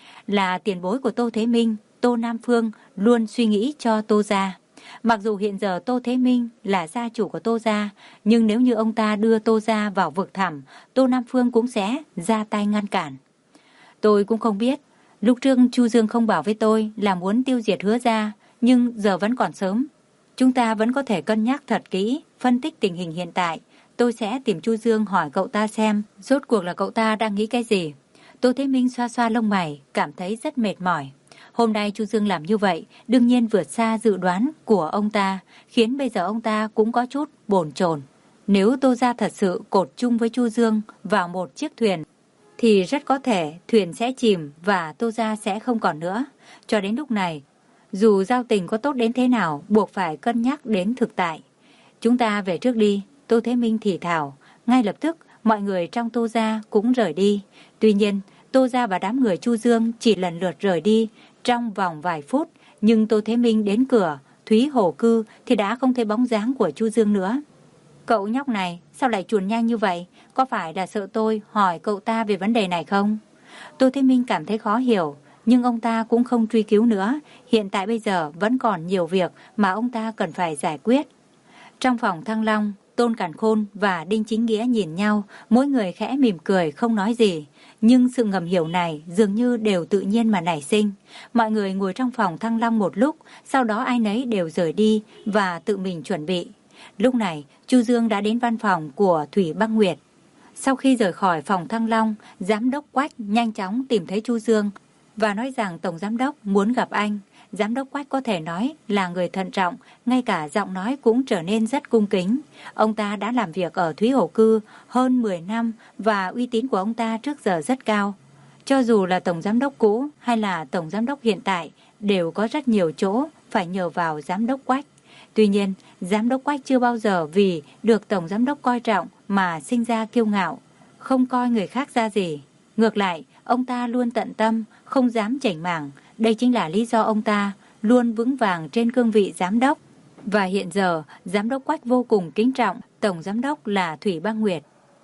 Speaker 1: Là tiền bối của Tô Thế Minh, Tô Nam Phương luôn suy nghĩ cho Tô gia. Mặc dù hiện giờ Tô Thế Minh là gia chủ của Tô gia, nhưng nếu như ông ta đưa Tô gia vào vực thẳm, Tô Nam Phương cũng sẽ ra tay ngăn cản. Tôi cũng không biết, lúc trước Chu Dương không bảo với tôi là muốn tiêu diệt Hứa gia, nhưng giờ vẫn còn sớm. Chúng ta vẫn có thể cân nhắc thật kỹ, phân tích tình hình hiện tại. Tôi sẽ tìm Chu Dương hỏi cậu ta xem, rốt cuộc là cậu ta đang nghĩ cái gì. Tô Thế Minh xoa xoa lông mày, cảm thấy rất mệt mỏi. Hôm nay Chu Dương làm như vậy, đương nhiên vượt xa dự đoán của ông ta, khiến bây giờ ông ta cũng có chút bồn chồn. Nếu Tô gia thật sự cột chung với Chu Dương vào một chiếc thuyền, thì rất có thể thuyền sẽ chìm và Tô gia sẽ không còn nữa. Cho đến lúc này, dù giao tình có tốt đến thế nào, buộc phải cân nhắc đến thực tại. Chúng ta về trước đi, Tô Thế Minh thì thào. Ngay lập tức, mọi người trong Tô gia cũng rời đi. Tuy nhiên, Tô gia và đám người Chu Dương chỉ lần lượt rời đi trong vòng vài phút, nhưng Tô Thế Minh đến cửa Thúy Hổ Cư thì đã không thấy bóng dáng của Chu Dương nữa. Cậu nhóc này sao lại chuồn nhanh như vậy? Có phải là sợ tôi hỏi cậu ta về vấn đề này không? Tô Thế Minh cảm thấy khó hiểu, nhưng ông ta cũng không truy cứu nữa. Hiện tại bây giờ vẫn còn nhiều việc mà ông ta cần phải giải quyết. Trong phòng Thăng Long, Tôn Càn Khôn và Đinh Chính Nghĩa nhìn nhau, mỗi người khẽ mỉm cười không nói gì. Nhưng sự ngầm hiểu này dường như đều tự nhiên mà nảy sinh. Mọi người ngồi trong phòng Thăng Long một lúc, sau đó ai nấy đều rời đi và tự mình chuẩn bị. Lúc này, Chu Dương đã đến văn phòng của Thủy Băng Nguyệt. Sau khi rời khỏi phòng Thăng Long, Giám đốc Quách nhanh chóng tìm thấy Chu Dương và nói rằng Tổng Giám đốc muốn gặp anh. Giám đốc Quách có thể nói là người thận trọng, ngay cả giọng nói cũng trở nên rất cung kính. Ông ta đã làm việc ở Thúy Hổ Cư hơn mười năm và uy tín của ông ta trước giờ rất cao. Cho dù là Tổng Giám đốc cũ hay là Tổng Giám đốc hiện tại, đều có rất nhiều chỗ phải nhờ vào Giám đốc Quách. Tuy nhiên, Giám đốc Quách chưa bao giờ vì được Tổng Giám đốc coi trọng mà sinh ra kiêu ngạo, không coi người khác ra gì. Ngược lại, ông ta luôn tận tâm, không dám chảnh mảng. Đây chính là lý do ông ta luôn vững vàng trên cương vị giám đốc. Và hiện giờ, Giám đốc Quách vô cùng kính trọng Tổng Giám đốc là Thủy Băng Nguyệt.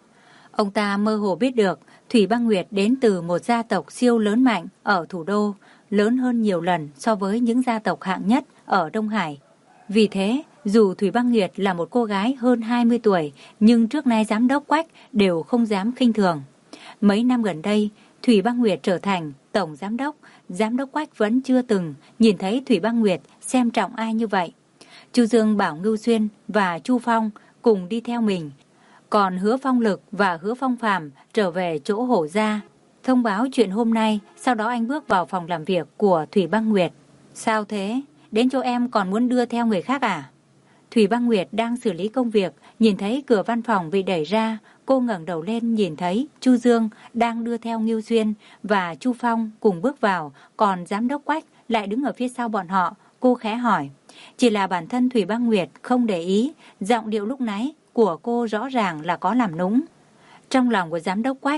Speaker 1: Ông ta mơ hồ biết được Thủy Băng Nguyệt đến từ một gia tộc siêu lớn mạnh ở thủ đô, lớn hơn nhiều lần so với những gia tộc hạng nhất ở Đông Hải. Vì thế, dù Thủy Băng Nguyệt là một cô gái hơn hai mươi tuổi, nhưng trước nay Giám đốc Quách đều không dám khinh thường. Mấy năm gần đây, Thủy Băng Nguyệt trở thành Tổng Giám đốc, Giám đốc Quách vẫn chưa từng nhìn thấy Thủy Băng Nguyệt xem trọng ai như vậy. Chu Dương bảo Ngưu Xuyên và Chu Phong cùng đi theo mình, còn Hứa Phong Lực và Hứa Phong Phàm trở về chỗ Hổ gia, thông báo chuyện hôm nay. Sau đó anh bước vào phòng làm việc của Thủy Băng Nguyệt. Sao thế? Đến chỗ em còn muốn đưa theo người khác à? Thủy Băng Nguyệt đang xử lý công việc, nhìn thấy cửa văn phòng bị đẩy ra, cô ngẩng đầu lên nhìn thấy Chu Dương đang đưa theo Ngưu Xuyên và Chu Phong cùng bước vào, còn Giám đốc Quách lại đứng ở phía sau bọn họ. Cô khẽ hỏi. Chỉ là bản thân Thủy Băng Nguyệt không để ý, giọng điệu lúc nãy của cô rõ ràng là có làm nũng. Trong lòng của Giám đốc Quách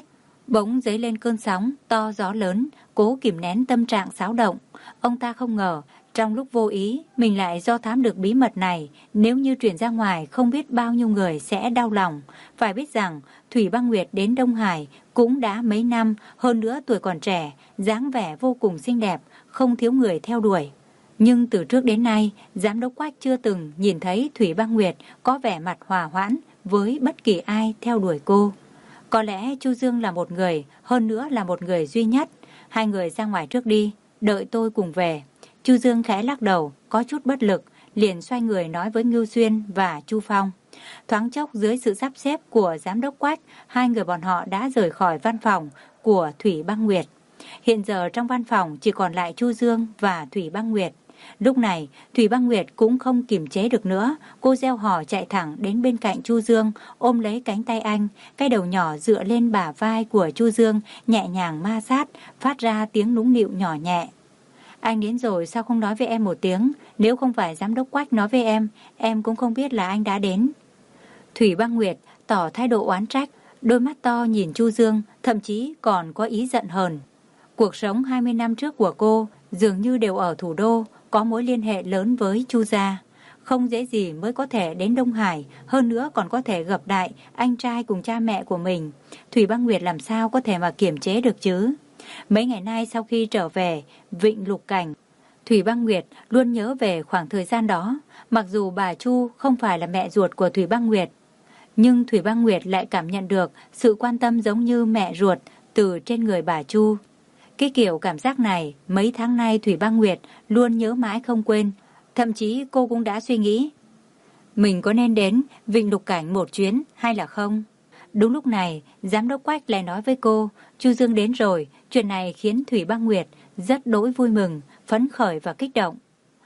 Speaker 1: Bỗng dấy lên cơn sóng to gió lớn, cố kìm nén tâm trạng xáo động. Ông ta không ngờ, trong lúc vô ý, mình lại do thám được bí mật này. Nếu như truyền ra ngoài, không biết bao nhiêu người sẽ đau lòng. Phải biết rằng, Thủy Băng Nguyệt đến Đông Hải cũng đã mấy năm, hơn nữa tuổi còn trẻ, dáng vẻ vô cùng xinh đẹp, không thiếu người theo đuổi. Nhưng từ trước đến nay, Giám đốc Quách chưa từng nhìn thấy Thủy Băng Nguyệt có vẻ mặt hòa hoãn với bất kỳ ai theo đuổi cô. Có lẽ Chu Dương là một người, hơn nữa là một người duy nhất. Hai người ra ngoài trước đi, đợi tôi cùng về. Chu Dương khẽ lắc đầu, có chút bất lực, liền xoay người nói với Ngưu Xuyên và Chu Phong. Thoáng chốc dưới sự sắp xếp của Giám đốc Quách, hai người bọn họ đã rời khỏi văn phòng của Thủy Băng Nguyệt. Hiện giờ trong văn phòng chỉ còn lại Chu Dương và Thủy Băng Nguyệt. Lúc này, Thủy Băng Nguyệt cũng không kiềm chế được nữa, cô reo hò chạy thẳng đến bên cạnh Chu Dương, ôm lấy cánh tay anh, cái đầu nhỏ dựa lên bả vai của Chu Dương, nhẹ nhàng ma sát, phát ra tiếng nũng nịu nhỏ nhẹ. Anh đến rồi sao không nói với em một tiếng, nếu không phải Giám đốc Quách nói với em, em cũng không biết là anh đã đến. Thủy Băng Nguyệt tỏ thái độ oán trách, đôi mắt to nhìn Chu Dương, thậm chí còn có ý giận hờn. Cuộc sống hai mươi năm trước của cô dường như đều ở thủ đô, có mối liên hệ lớn với Chu gia. Không dễ gì mới có thể đến Đông Hải, hơn nữa còn có thể gặp lại anh trai cùng cha mẹ của mình. Thủy Băng Nguyệt làm sao có thể mà kiềm chế được chứ? Mấy ngày nay sau khi trở về Vịnh Lục Cảnh, Thủy Băng Nguyệt luôn nhớ về khoảng thời gian đó. Mặc dù bà Chu không phải là mẹ ruột của Thủy Băng Nguyệt, nhưng Thủy Băng Nguyệt lại cảm nhận được sự quan tâm giống như mẹ ruột từ trên người bà Chu. Cái kiểu cảm giác này mấy tháng nay Thủy Băng Nguyệt luôn nhớ mãi không quên. Thậm chí cô cũng đã suy nghĩ, mình có nên đến Vịnh Lục Cảnh một chuyến hay là không? Đúng lúc này, Giám đốc Quách lại nói với cô, Chu Dương đến rồi. Chuyện này khiến Thủy Băng Nguyệt rất đỗi vui mừng, phấn khởi và kích động.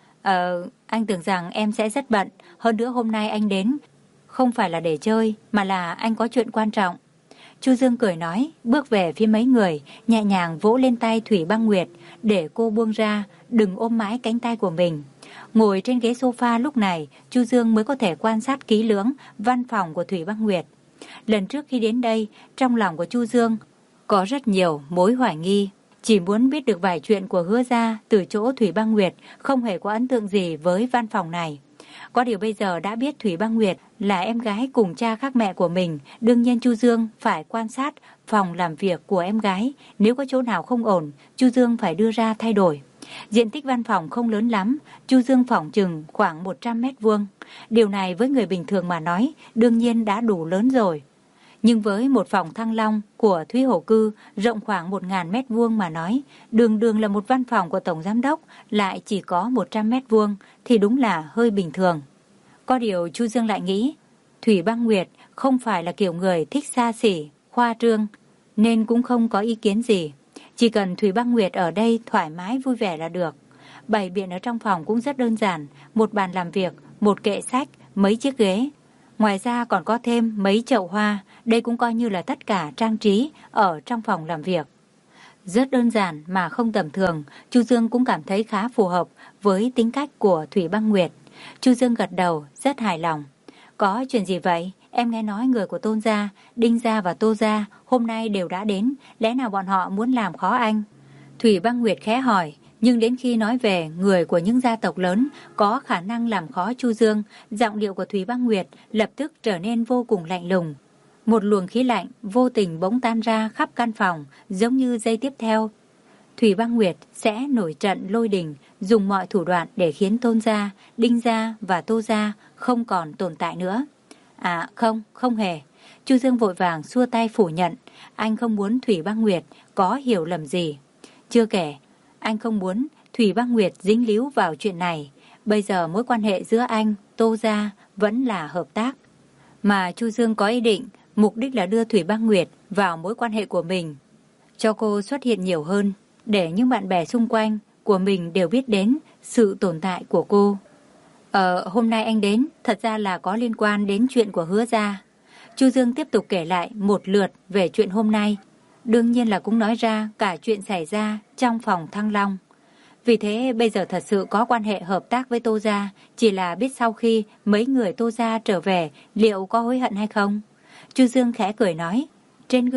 Speaker 1: Ờ, anh tưởng rằng em sẽ rất bận. Hơn nữa hôm nay anh đến không phải là để chơi, mà là anh có chuyện quan trọng. Chu Dương cười nói, bước về phía mấy người, nhẹ nhàng vỗ lên tay Thủy Băng Nguyệt, để cô buông ra, đừng ôm mãi cánh tay của mình. Ngồi trên ghế sofa lúc này, Chu Dương mới có thể quan sát kỹ lưỡng văn phòng của Thủy Băng Nguyệt. Lần trước khi đến đây, trong lòng của Chu Dương có rất nhiều mối hoài nghi. Chỉ muốn biết được vài chuyện của Hứa gia từ chỗ Thủy Băng Nguyệt, không hề có ấn tượng gì với văn phòng này. Có điều bây giờ đã biết Thủy Băng Nguyệt là em gái cùng cha khác mẹ của mình, đương nhiên Chu Dương phải quan sát phòng làm việc của em gái. Nếu có chỗ nào không ổn, Chu Dương phải đưa ra thay đổi. Diện tích văn phòng không lớn lắm, Chu Dương phỏng chừng khoảng một trăm mét vuông. Điều này với người bình thường mà nói, đương nhiên đã đủ lớn rồi. Nhưng với một phòng Thăng Long của Thúy Hổ Cư rộng khoảng một nghìn mét vuông mà nói, đường đường là một văn phòng của Tổng Giám đốc lại chỉ có một trăm mét vuông thì đúng là hơi bình thường. Có điều Chu Dương lại nghĩ, Thủy Băng Nguyệt không phải là kiểu người thích xa xỉ, khoa trương, nên cũng không có ý kiến gì. Chỉ cần Thủy Băng Nguyệt ở đây thoải mái vui vẻ là được. Bày biện ở trong phòng cũng rất đơn giản, một bàn làm việc, một kệ sách, mấy chiếc ghế. Ngoài ra còn có thêm mấy chậu hoa, đây cũng coi như là tất cả trang trí ở trong phòng làm việc. Rất đơn giản mà không tầm thường, Chu Dương cũng cảm thấy khá phù hợp với tính cách của Thủy Băng Nguyệt. Chu Dương gật đầu, rất hài lòng. Có chuyện gì vậy? Em nghe nói người của Tôn gia, Đinh gia và Tô gia hôm nay đều đã đến, lẽ nào bọn họ muốn làm khó anh? Thủy Băng Nguyệt khẽ hỏi, nhưng đến khi nói về người của những gia tộc lớn có khả năng làm khó Chu Dương, giọng điệu của Thủy Băng Nguyệt lập tức trở nên vô cùng lạnh lùng. Một luồng khí lạnh vô tình bỗng tan ra khắp căn phòng, giống như giây tiếp theo Thủy Băng Nguyệt sẽ nổi trận lôi đình, dùng mọi thủ đoạn để khiến Tôn gia, Đinh gia và Tô gia không còn tồn tại nữa. À không, không hề. Chu Dương vội vàng xua tay phủ nhận, anh không muốn Thủy Băng Nguyệt có hiểu lầm gì. Chưa kể, anh không muốn Thủy Băng Nguyệt dính líu vào chuyện này. Bây giờ mối quan hệ giữa anh, Tô gia vẫn là hợp tác. Mà Chu Dương có ý định, mục đích là đưa Thủy Băng Nguyệt vào mối quan hệ của mình, cho cô xuất hiện nhiều hơn, để những bạn bè xung quanh của mình đều biết đến sự tồn tại của cô. Ờ, hôm nay anh đến, thật ra là có liên quan đến chuyện của Hứa gia. Chu Dương tiếp tục kể lại một lượt về chuyện hôm nay. Đương nhiên là cũng nói ra cả chuyện xảy ra trong phòng Thăng Long. Vì thế bây giờ thật sự có quan hệ hợp tác với Tô gia, chỉ là biết sau khi mấy người Tô gia trở về liệu có hối hận hay không. Chu Dương khẽ cười nói, trên gương mặt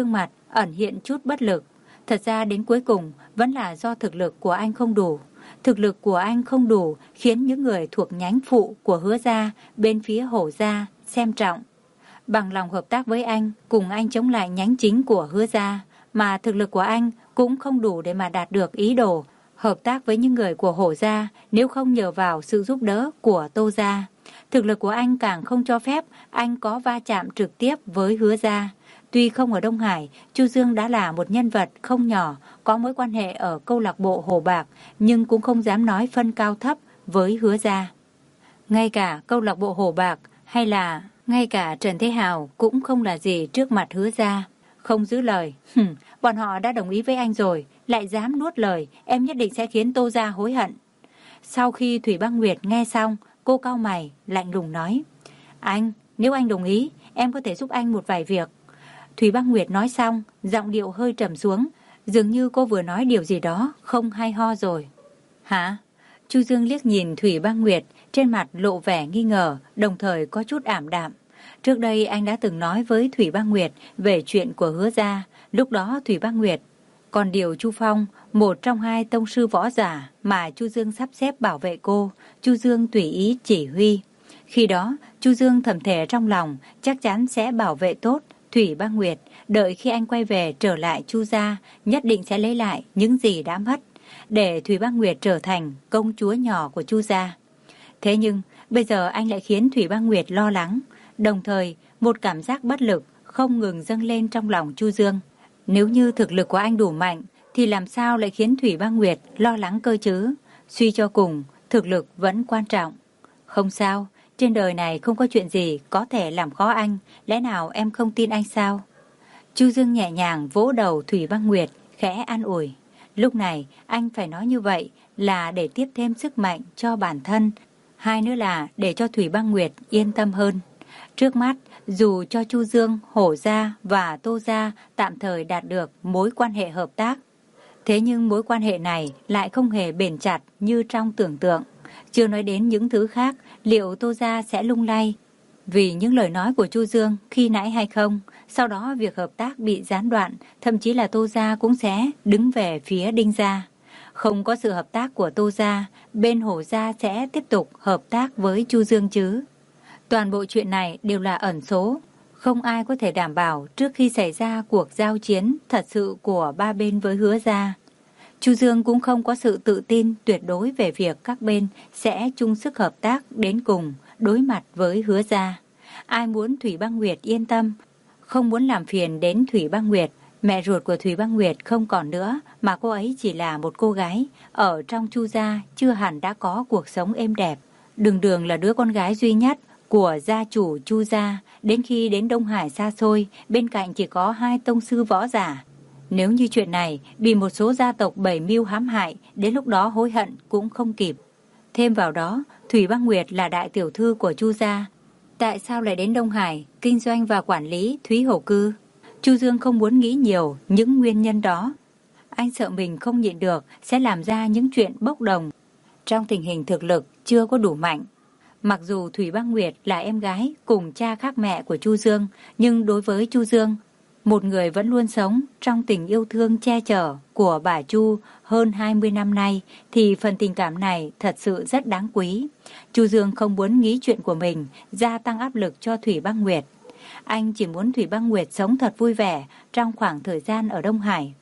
Speaker 1: ẩn hiện chút bất lực. Thật ra đến cuối cùng vẫn là do thực lực của anh không đủ. Thực lực của anh không đủ khiến những người thuộc nhánh phụ của Hứa gia bên phía Hổ gia xem trọng, bằng lòng hợp tác với anh, cùng anh chống lại nhánh chính của Hứa gia, mà thực lực của anh cũng không đủ để mà đạt được ý đồ hợp tác với những người của Hổ gia, nếu không nhờ vào sự giúp đỡ của Tô gia. Thực lực của anh càng không cho phép anh có va chạm trực tiếp với Hứa gia. Tuy không ở Đông Hải, Chu Dương đã là một nhân vật không nhỏ, có mối quan hệ ở câu lạc bộ Hồ Bạc, nhưng cũng không dám nói phân cao thấp với Hứa gia. Ngay cả câu lạc bộ Hồ Bạc hay là ngay cả Trần Thế Hào cũng không là gì trước mặt Hứa gia. Không giữ lời, Hừm, bọn họ đã đồng ý với anh rồi, lại dám nuốt lời, em nhất định sẽ khiến Tô gia hối hận. Sau khi Thủy Băng Nguyệt nghe xong, cô cau mày, lạnh lùng nói: Anh, nếu anh đồng ý, em có thể giúp anh một vài việc. Thủy Băng Nguyệt nói xong, giọng điệu hơi trầm xuống, dường như cô vừa nói điều gì đó không hay ho rồi. Hả? Chu Dương liếc nhìn Thủy Băng Nguyệt, trên mặt lộ vẻ nghi ngờ, đồng thời có chút ảm đạm. Trước đây anh đã từng nói với Thủy Băng Nguyệt về chuyện của Hứa gia, lúc đó Thủy Băng Nguyệt còn điều Chu Phong, một trong hai tông sư võ giả mà Chu Dương sắp xếp bảo vệ cô, Chu Dương tùy ý chỉ huy. Khi đó, Chu Dương thầm thề trong lòng chắc chắn sẽ bảo vệ tốt Thủy Băng Nguyệt, đợi khi anh quay về trở lại Chu gia, nhất định sẽ lấy lại những gì đã mất, để Thủy Băng Nguyệt trở thành công chúa nhỏ của Chu gia. Thế nhưng, bây giờ anh lại khiến Thủy Băng Nguyệt lo lắng, đồng thời một cảm giác bất lực không ngừng dâng lên trong lòng Chu Dương. Nếu như thực lực của anh đủ mạnh, thì làm sao lại khiến Thủy Băng Nguyệt lo lắng cơ chứ? Suy cho cùng, thực lực vẫn quan trọng. Không sao, trên đời này không có chuyện gì có thể làm khó anh, lẽ nào em không tin anh sao? Chu Dương nhẹ nhàng vỗ đầu Thủy Băng Nguyệt, khẽ an ủi. Lúc này, anh phải nói như vậy là để tiếp thêm sức mạnh cho bản thân, hai nữa là để cho Thủy Băng Nguyệt yên tâm hơn. Trước mắt, dù cho Chu Dương, Hổ gia và Tô gia tạm thời đạt được mối quan hệ hợp tác, thế nhưng mối quan hệ này lại không hề bền chặt như trong tưởng tượng. Chưa nói đến những thứ khác, liệu Tô gia sẽ lung lay vì những lời nói của Chu Dương khi nãy hay không? Sau đó việc hợp tác bị gián đoạn, thậm chí là Tô gia cũng sẽ đứng về phía Đinh gia. Không có sự hợp tác của Tô gia, bên Hổ gia sẽ tiếp tục hợp tác với Chu Dương chứ? Toàn bộ chuyện này đều là ẩn số, không ai có thể đảm bảo trước khi xảy ra cuộc giao chiến thật sự của ba bên với Hứa gia. Chu Dương cũng không có sự tự tin tuyệt đối về việc các bên sẽ chung sức hợp tác đến cùng đối mặt với Hứa gia. Ai muốn Thủy Băng Nguyệt yên tâm, không muốn làm phiền đến Thủy Băng Nguyệt. Mẹ ruột của Thủy Băng Nguyệt không còn nữa, mà cô ấy chỉ là một cô gái ở trong Chu gia, chưa hẳn đã có cuộc sống êm đẹp. Đường Đường là đứa con gái duy nhất của gia chủ Chu gia, đến khi đến Đông Hải xa xôi, bên cạnh chỉ có hai tông sư võ giả. Nếu như chuyện này bị một số gia tộc bày mưu hãm hại, đến lúc đó hối hận cũng không kịp. Thêm vào đó, Thủy Băng Nguyệt là đại tiểu thư của Chu gia, tại sao lại đến Đông Hải kinh doanh và quản lý Thúy Hổ Cư? Chu Dương không muốn nghĩ nhiều những nguyên nhân đó. Anh sợ mình không nhịn được sẽ làm ra những chuyện bốc đồng trong tình hình thực lực chưa có đủ mạnh. Mặc dù Thủy Băng Nguyệt là em gái cùng cha khác mẹ của Chu Dương, nhưng đối với Chu Dương, một người vẫn luôn sống trong tình yêu thương che chở của bà Chu hơn hai mươi năm nay, thì phần tình cảm này thật sự rất đáng quý. Chu Dương không muốn nghĩ chuyện của mình gia tăng áp lực cho Thủy Băng Nguyệt. Anh chỉ muốn Thủy Băng Nguyệt sống thật vui vẻ trong khoảng thời gian ở Đông Hải.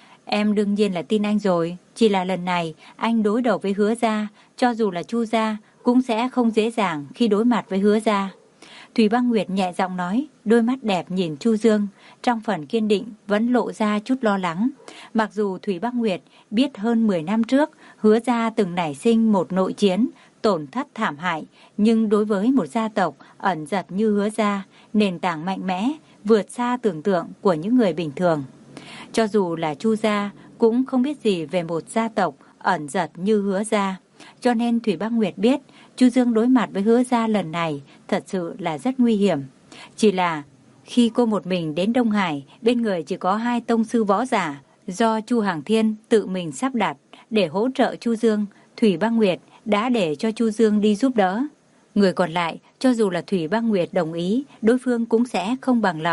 Speaker 1: Em đương nhiên là tin anh rồi, chỉ là lần này anh đối đầu với Hứa gia, cho dù là Chu gia cũng sẽ không dễ dàng khi đối mặt với Hứa gia. Thủy Băng Nguyệt nhẹ giọng nói, đôi mắt đẹp nhìn Chu Dương, trong phần kiên định vẫn lộ ra chút lo lắng. Mặc dù Thủy Băng Nguyệt biết hơn mười năm trước Hứa gia từng nảy sinh một nội chiến, tổn thất thảm hại, nhưng đối với một gia tộc ẩn dật như Hứa gia, nền tảng mạnh mẽ, vượt xa tưởng tượng của những người bình thường. Cho dù là Chu gia cũng không biết gì về một gia tộc ẩn dật như Hứa gia, cho nên Thủy Băng Nguyệt biết Chu Dương đối mặt với Hứa gia lần này thật sự là rất nguy hiểm. Chỉ là khi cô một mình đến Đông Hải, bên người chỉ có hai tông sư võ giả do Chu Hàng Thiên tự mình sắp đặt để hỗ trợ Chu Dương, Thủy Băng Nguyệt đã để cho Chu Dương đi giúp đỡ. Người còn lại, cho dù là Thủy Băng Nguyệt đồng ý, đối phương cũng sẽ không bằng lòng.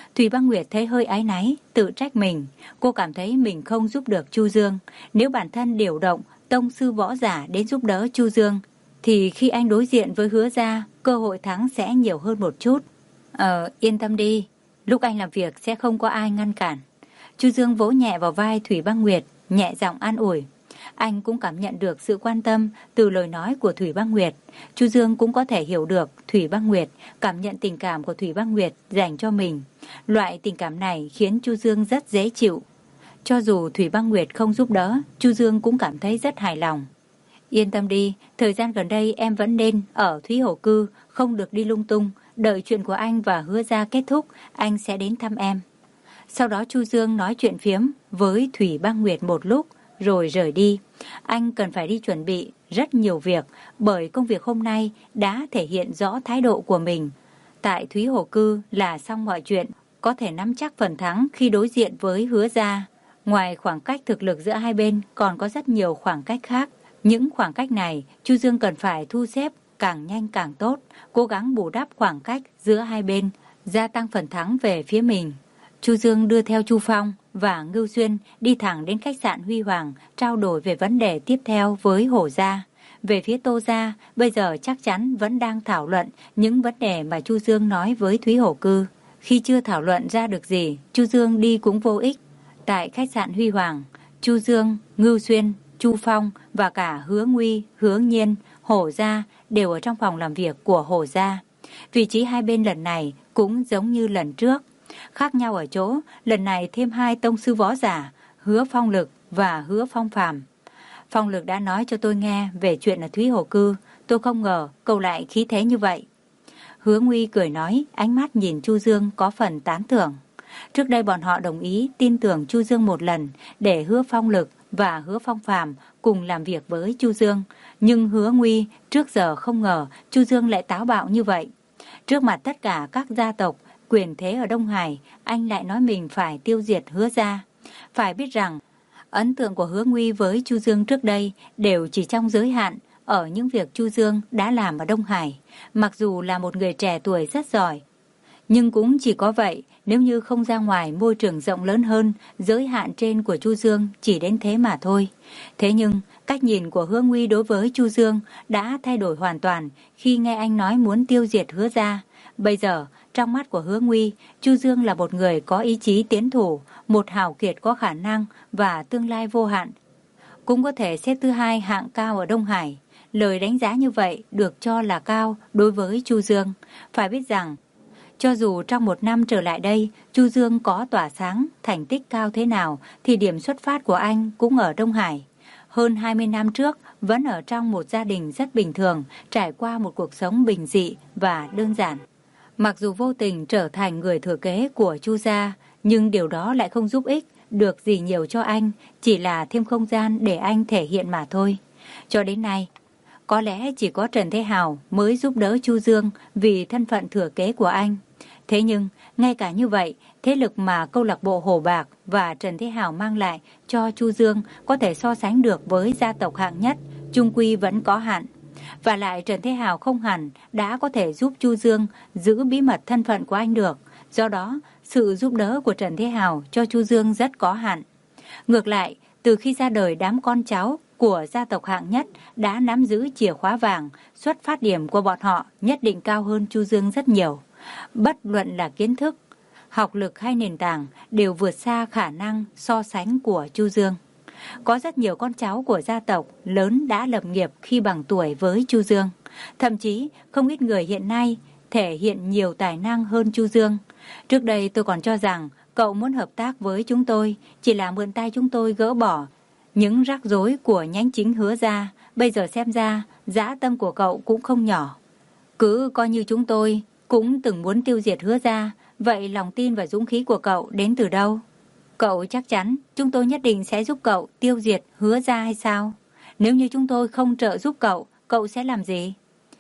Speaker 1: Thủy Băng Nguyệt thấy hơi áy náy, tự trách mình. Cô cảm thấy mình không giúp được Chu Dương. Nếu bản thân điều động tông sư võ giả đến giúp đỡ Chu Dương, thì khi anh đối diện với Hứa Gia, cơ hội thắng sẽ nhiều hơn một chút. Ờ, yên tâm đi, lúc anh làm việc sẽ không có ai ngăn cản. Chu Dương vỗ nhẹ vào vai Thủy Băng Nguyệt, nhẹ giọng an ủi. Anh cũng cảm nhận được sự quan tâm từ lời nói của Thủy Băng Nguyệt. Chu Dương cũng có thể hiểu được Thủy Băng Nguyệt cảm nhận tình cảm của Thủy Băng Nguyệt dành cho mình. Loại tình cảm này khiến Chu Dương rất dễ chịu. Cho dù Thủy Băng Nguyệt không giúp đỡ, Chu Dương cũng cảm thấy rất hài lòng. Yên tâm đi, thời gian gần đây em vẫn nên ở Thúy Hổ Cư, không được đi lung tung. Đợi chuyện của anh và Hứa Gia kết thúc, anh sẽ đến thăm em. Sau đó Chu Dương nói chuyện phiếm với Thủy Băng Nguyệt một lúc, rồi rời đi. Anh cần phải đi chuẩn bị rất nhiều việc, bởi công việc hôm nay đã thể hiện rõ thái độ của mình. Tại Thúy Hổ Cư là xong mọi chuyện, có thể nắm chắc phần thắng khi đối diện với Hứa Gia. Ngoài khoảng cách thực lực giữa hai bên, còn có rất nhiều khoảng cách khác. Những khoảng cách này, Chu Dương cần phải thu xếp càng nhanh càng tốt, cố gắng bù đắp khoảng cách giữa hai bên, gia tăng phần thắng về phía mình. Chu Dương đưa theo Chu Phong và Ngưu Xuyên đi thẳng đến khách sạn Huy Hoàng, trao đổi về vấn đề tiếp theo với Hổ Gia. Về phía Tô Gia, bây giờ chắc chắn vẫn đang thảo luận những vấn đề mà Chu Dương nói với Thúy Hổ Cư. Khi chưa thảo luận ra được gì, Chu Dương đi cũng vô ích. Tại khách sạn Huy Hoàng, Chu Dương, Ngưu Xuyên, Chu Phong và cả Hứa Nguy, Hứa Nhiên, Hổ Gia đều ở trong phòng làm việc của Hổ Gia. Vị trí hai bên lần này cũng giống như lần trước. Khác nhau ở chỗ, lần này thêm hai tông sư võ giả, Hứa Phong Lực và Hứa Phong Phàm. Phong Lực đã nói cho tôi nghe về chuyện ở Thúy Hổ Cư, tôi không ngờ cậu lại khí thế như vậy. Hứa Nguy cười nói, ánh mắt nhìn Chu Dương có phần tán thưởng. Trước đây bọn họ đồng ý tin tưởng Chu Dương một lần để Hứa Phong Lực và Hứa Phong Phàm cùng làm việc với Chu Dương. Nhưng Hứa Nguy trước giờ không ngờ Chu Dương lại táo bạo như vậy. Trước mặt tất cả các gia tộc, quyền thế ở Đông Hải, anh lại nói mình phải tiêu diệt Hứa Gia. Phải biết rằng, ấn tượng của Hứa Nguy với Chu Dương trước đây đều chỉ trong giới hạn ở những việc Chu Dương đã làm ở Đông Hải. Mặc dù là một người trẻ tuổi rất giỏi, nhưng cũng chỉ có vậy, nếu như không ra ngoài môi trường rộng lớn hơn, giới hạn trên của Chu Dương chỉ đến thế mà thôi. Thế nhưng, cách nhìn của Hứa Nguy đối với Chu Dương đã thay đổi hoàn toàn khi nghe anh nói muốn tiêu diệt Hứa Gia. Bây giờ, trong mắt của Hứa Nguy, Chu Dương là một người có ý chí tiến thủ, một hào kiệt có khả năng và tương lai vô hạn. Cũng có thể xếp thứ hai hạng cao ở Đông Hải. Lời đánh giá như vậy được cho là cao đối với Chu Dương. Phải biết rằng, cho dù trong một năm trở lại đây, Chu Dương có tỏa sáng, thành tích cao thế nào, thì điểm xuất phát của anh cũng ở Đông Hải. Hơn hai mươi năm trước, vẫn ở trong một gia đình rất bình thường, trải qua một cuộc sống bình dị và đơn giản. Mặc dù vô tình trở thành người thừa kế của Chu gia, nhưng điều đó lại không giúp ích được gì nhiều cho anh, chỉ là thêm không gian để anh thể hiện mà thôi. Cho đến nay, có lẽ chỉ có Trần Thế Hào mới giúp đỡ Chu Dương vì thân phận thừa kế của anh. Thế nhưng, ngay cả như vậy, thế lực mà câu lạc bộ Hổ Bạc và Trần Thế Hào mang lại cho Chu Dương có thể so sánh được với gia tộc hạng nhất, chung quy vẫn có hạn. Và lại Trần Thế Hào không hẳn đã có thể giúp Chu Dương giữ bí mật thân phận của anh được. Do đó, sự giúp đỡ của Trần Thế Hào cho Chu Dương rất có hạn. Ngược lại, từ khi ra đời đám con cháu của gia tộc hạng nhất đã nắm giữ chìa khóa vàng, xuất phát điểm của bọn họ nhất định cao hơn Chu Dương rất nhiều. Bất luận là kiến thức, học lực hay nền tảng đều vượt xa khả năng so sánh của Chu Dương. Có rất nhiều con cháu của gia tộc lớn đã lập nghiệp khi bằng tuổi với Chu Dương. Thậm chí không ít người hiện nay thể hiện nhiều tài năng hơn Chu Dương. Trước đây tôi còn cho rằng cậu muốn hợp tác với chúng tôi, chỉ là mượn tay chúng tôi gỡ bỏ những rắc rối của nhánh chính Hứa gia. Bây giờ xem ra, dã tâm của cậu cũng không nhỏ. Cứ coi như chúng tôi cũng từng muốn tiêu diệt Hứa gia, vậy lòng tin và dũng khí của cậu đến từ đâu? Cậu chắc chắn chúng tôi nhất định sẽ giúp cậu tiêu diệt Hứa gia hay sao? Nếu như chúng tôi không trợ giúp cậu, cậu sẽ làm gì?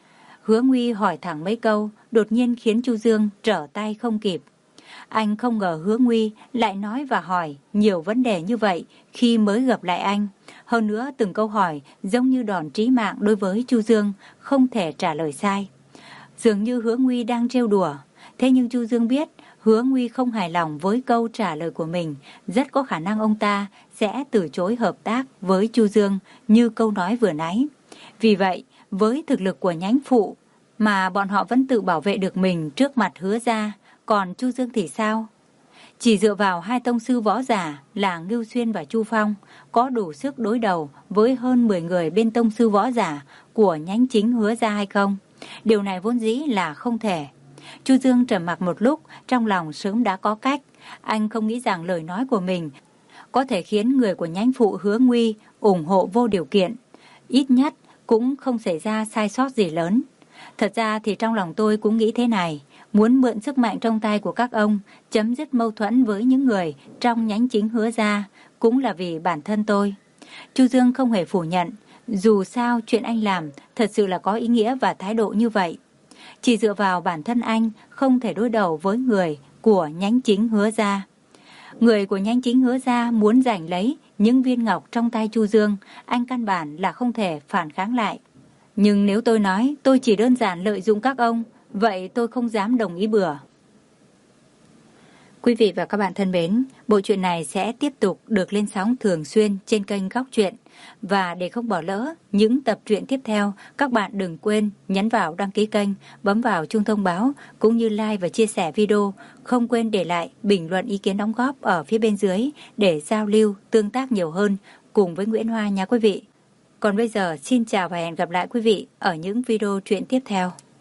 Speaker 1: Hứa Nguy hỏi thẳng mấy câu, đột nhiên khiến Chu Dương trở tay không kịp. Anh không ngờ Hứa Nguy lại nói và hỏi nhiều vấn đề như vậy khi mới gặp lại anh. Hơn nữa từng câu hỏi giống như đòn trí mạng đối với Chu Dương, không thể trả lời sai. Dường như Hứa Nguy đang trêu đùa. Thế nhưng Chu Dương biết Hứa Nguy không hài lòng với câu trả lời của mình, rất có khả năng ông ta sẽ từ chối hợp tác với Chu Dương như câu nói vừa nãy. Vì vậy, với thực lực của nhánh phụ mà bọn họ vẫn tự bảo vệ được mình trước mặt Hứa gia, còn Chu Dương thì sao? Chỉ dựa vào hai tông sư võ giả là Ngưu Xuyên và Chu Phong có đủ sức đối đầu với hơn mười người bên tông sư võ giả của nhánh chính Hứa gia hay không? Điều này vốn dĩ là không thể. Chu Dương trầm mặc một lúc, trong lòng sớm đã có cách. Anh không nghĩ rằng lời nói của mình có thể khiến người của nhánh phụ Hứa Nguy ủng hộ vô điều kiện. Ít nhất cũng không xảy ra sai sót gì lớn. Thật ra thì trong lòng tôi cũng nghĩ thế này, muốn mượn sức mạnh trong tay của các ông, chấm dứt mâu thuẫn với những người trong nhánh chính Hứa gia, cũng là vì bản thân tôi. Chu Dương không hề phủ nhận, dù sao chuyện anh làm thật sự là có ý nghĩa và thái độ như vậy. Chỉ dựa vào bản thân anh không thể đối đầu với người của nhánh chính Hứa gia. Người của nhánh chính Hứa gia muốn giành lấy những viên ngọc trong tay Chu Dương, anh căn bản là không thể phản kháng lại. Nhưng nếu tôi nói tôi chỉ đơn giản lợi dụng các ông, vậy tôi không dám đồng ý bừa. Quý vị và các bạn thân mến, bộ truyện này sẽ tiếp tục được lên sóng thường xuyên trên kênh Góc Truyện. Và để không bỏ lỡ những tập truyện tiếp theo, các bạn đừng quên nhấn vào đăng ký kênh, bấm vào chuông thông báo, cũng như like và chia sẻ video. Không quên để lại bình luận ý kiến đóng góp ở phía bên dưới để giao lưu, tương tác nhiều hơn cùng với Nguyễn Hoa nha quý vị. Còn bây giờ xin chào và hẹn gặp lại quý vị ở những video truyện tiếp theo.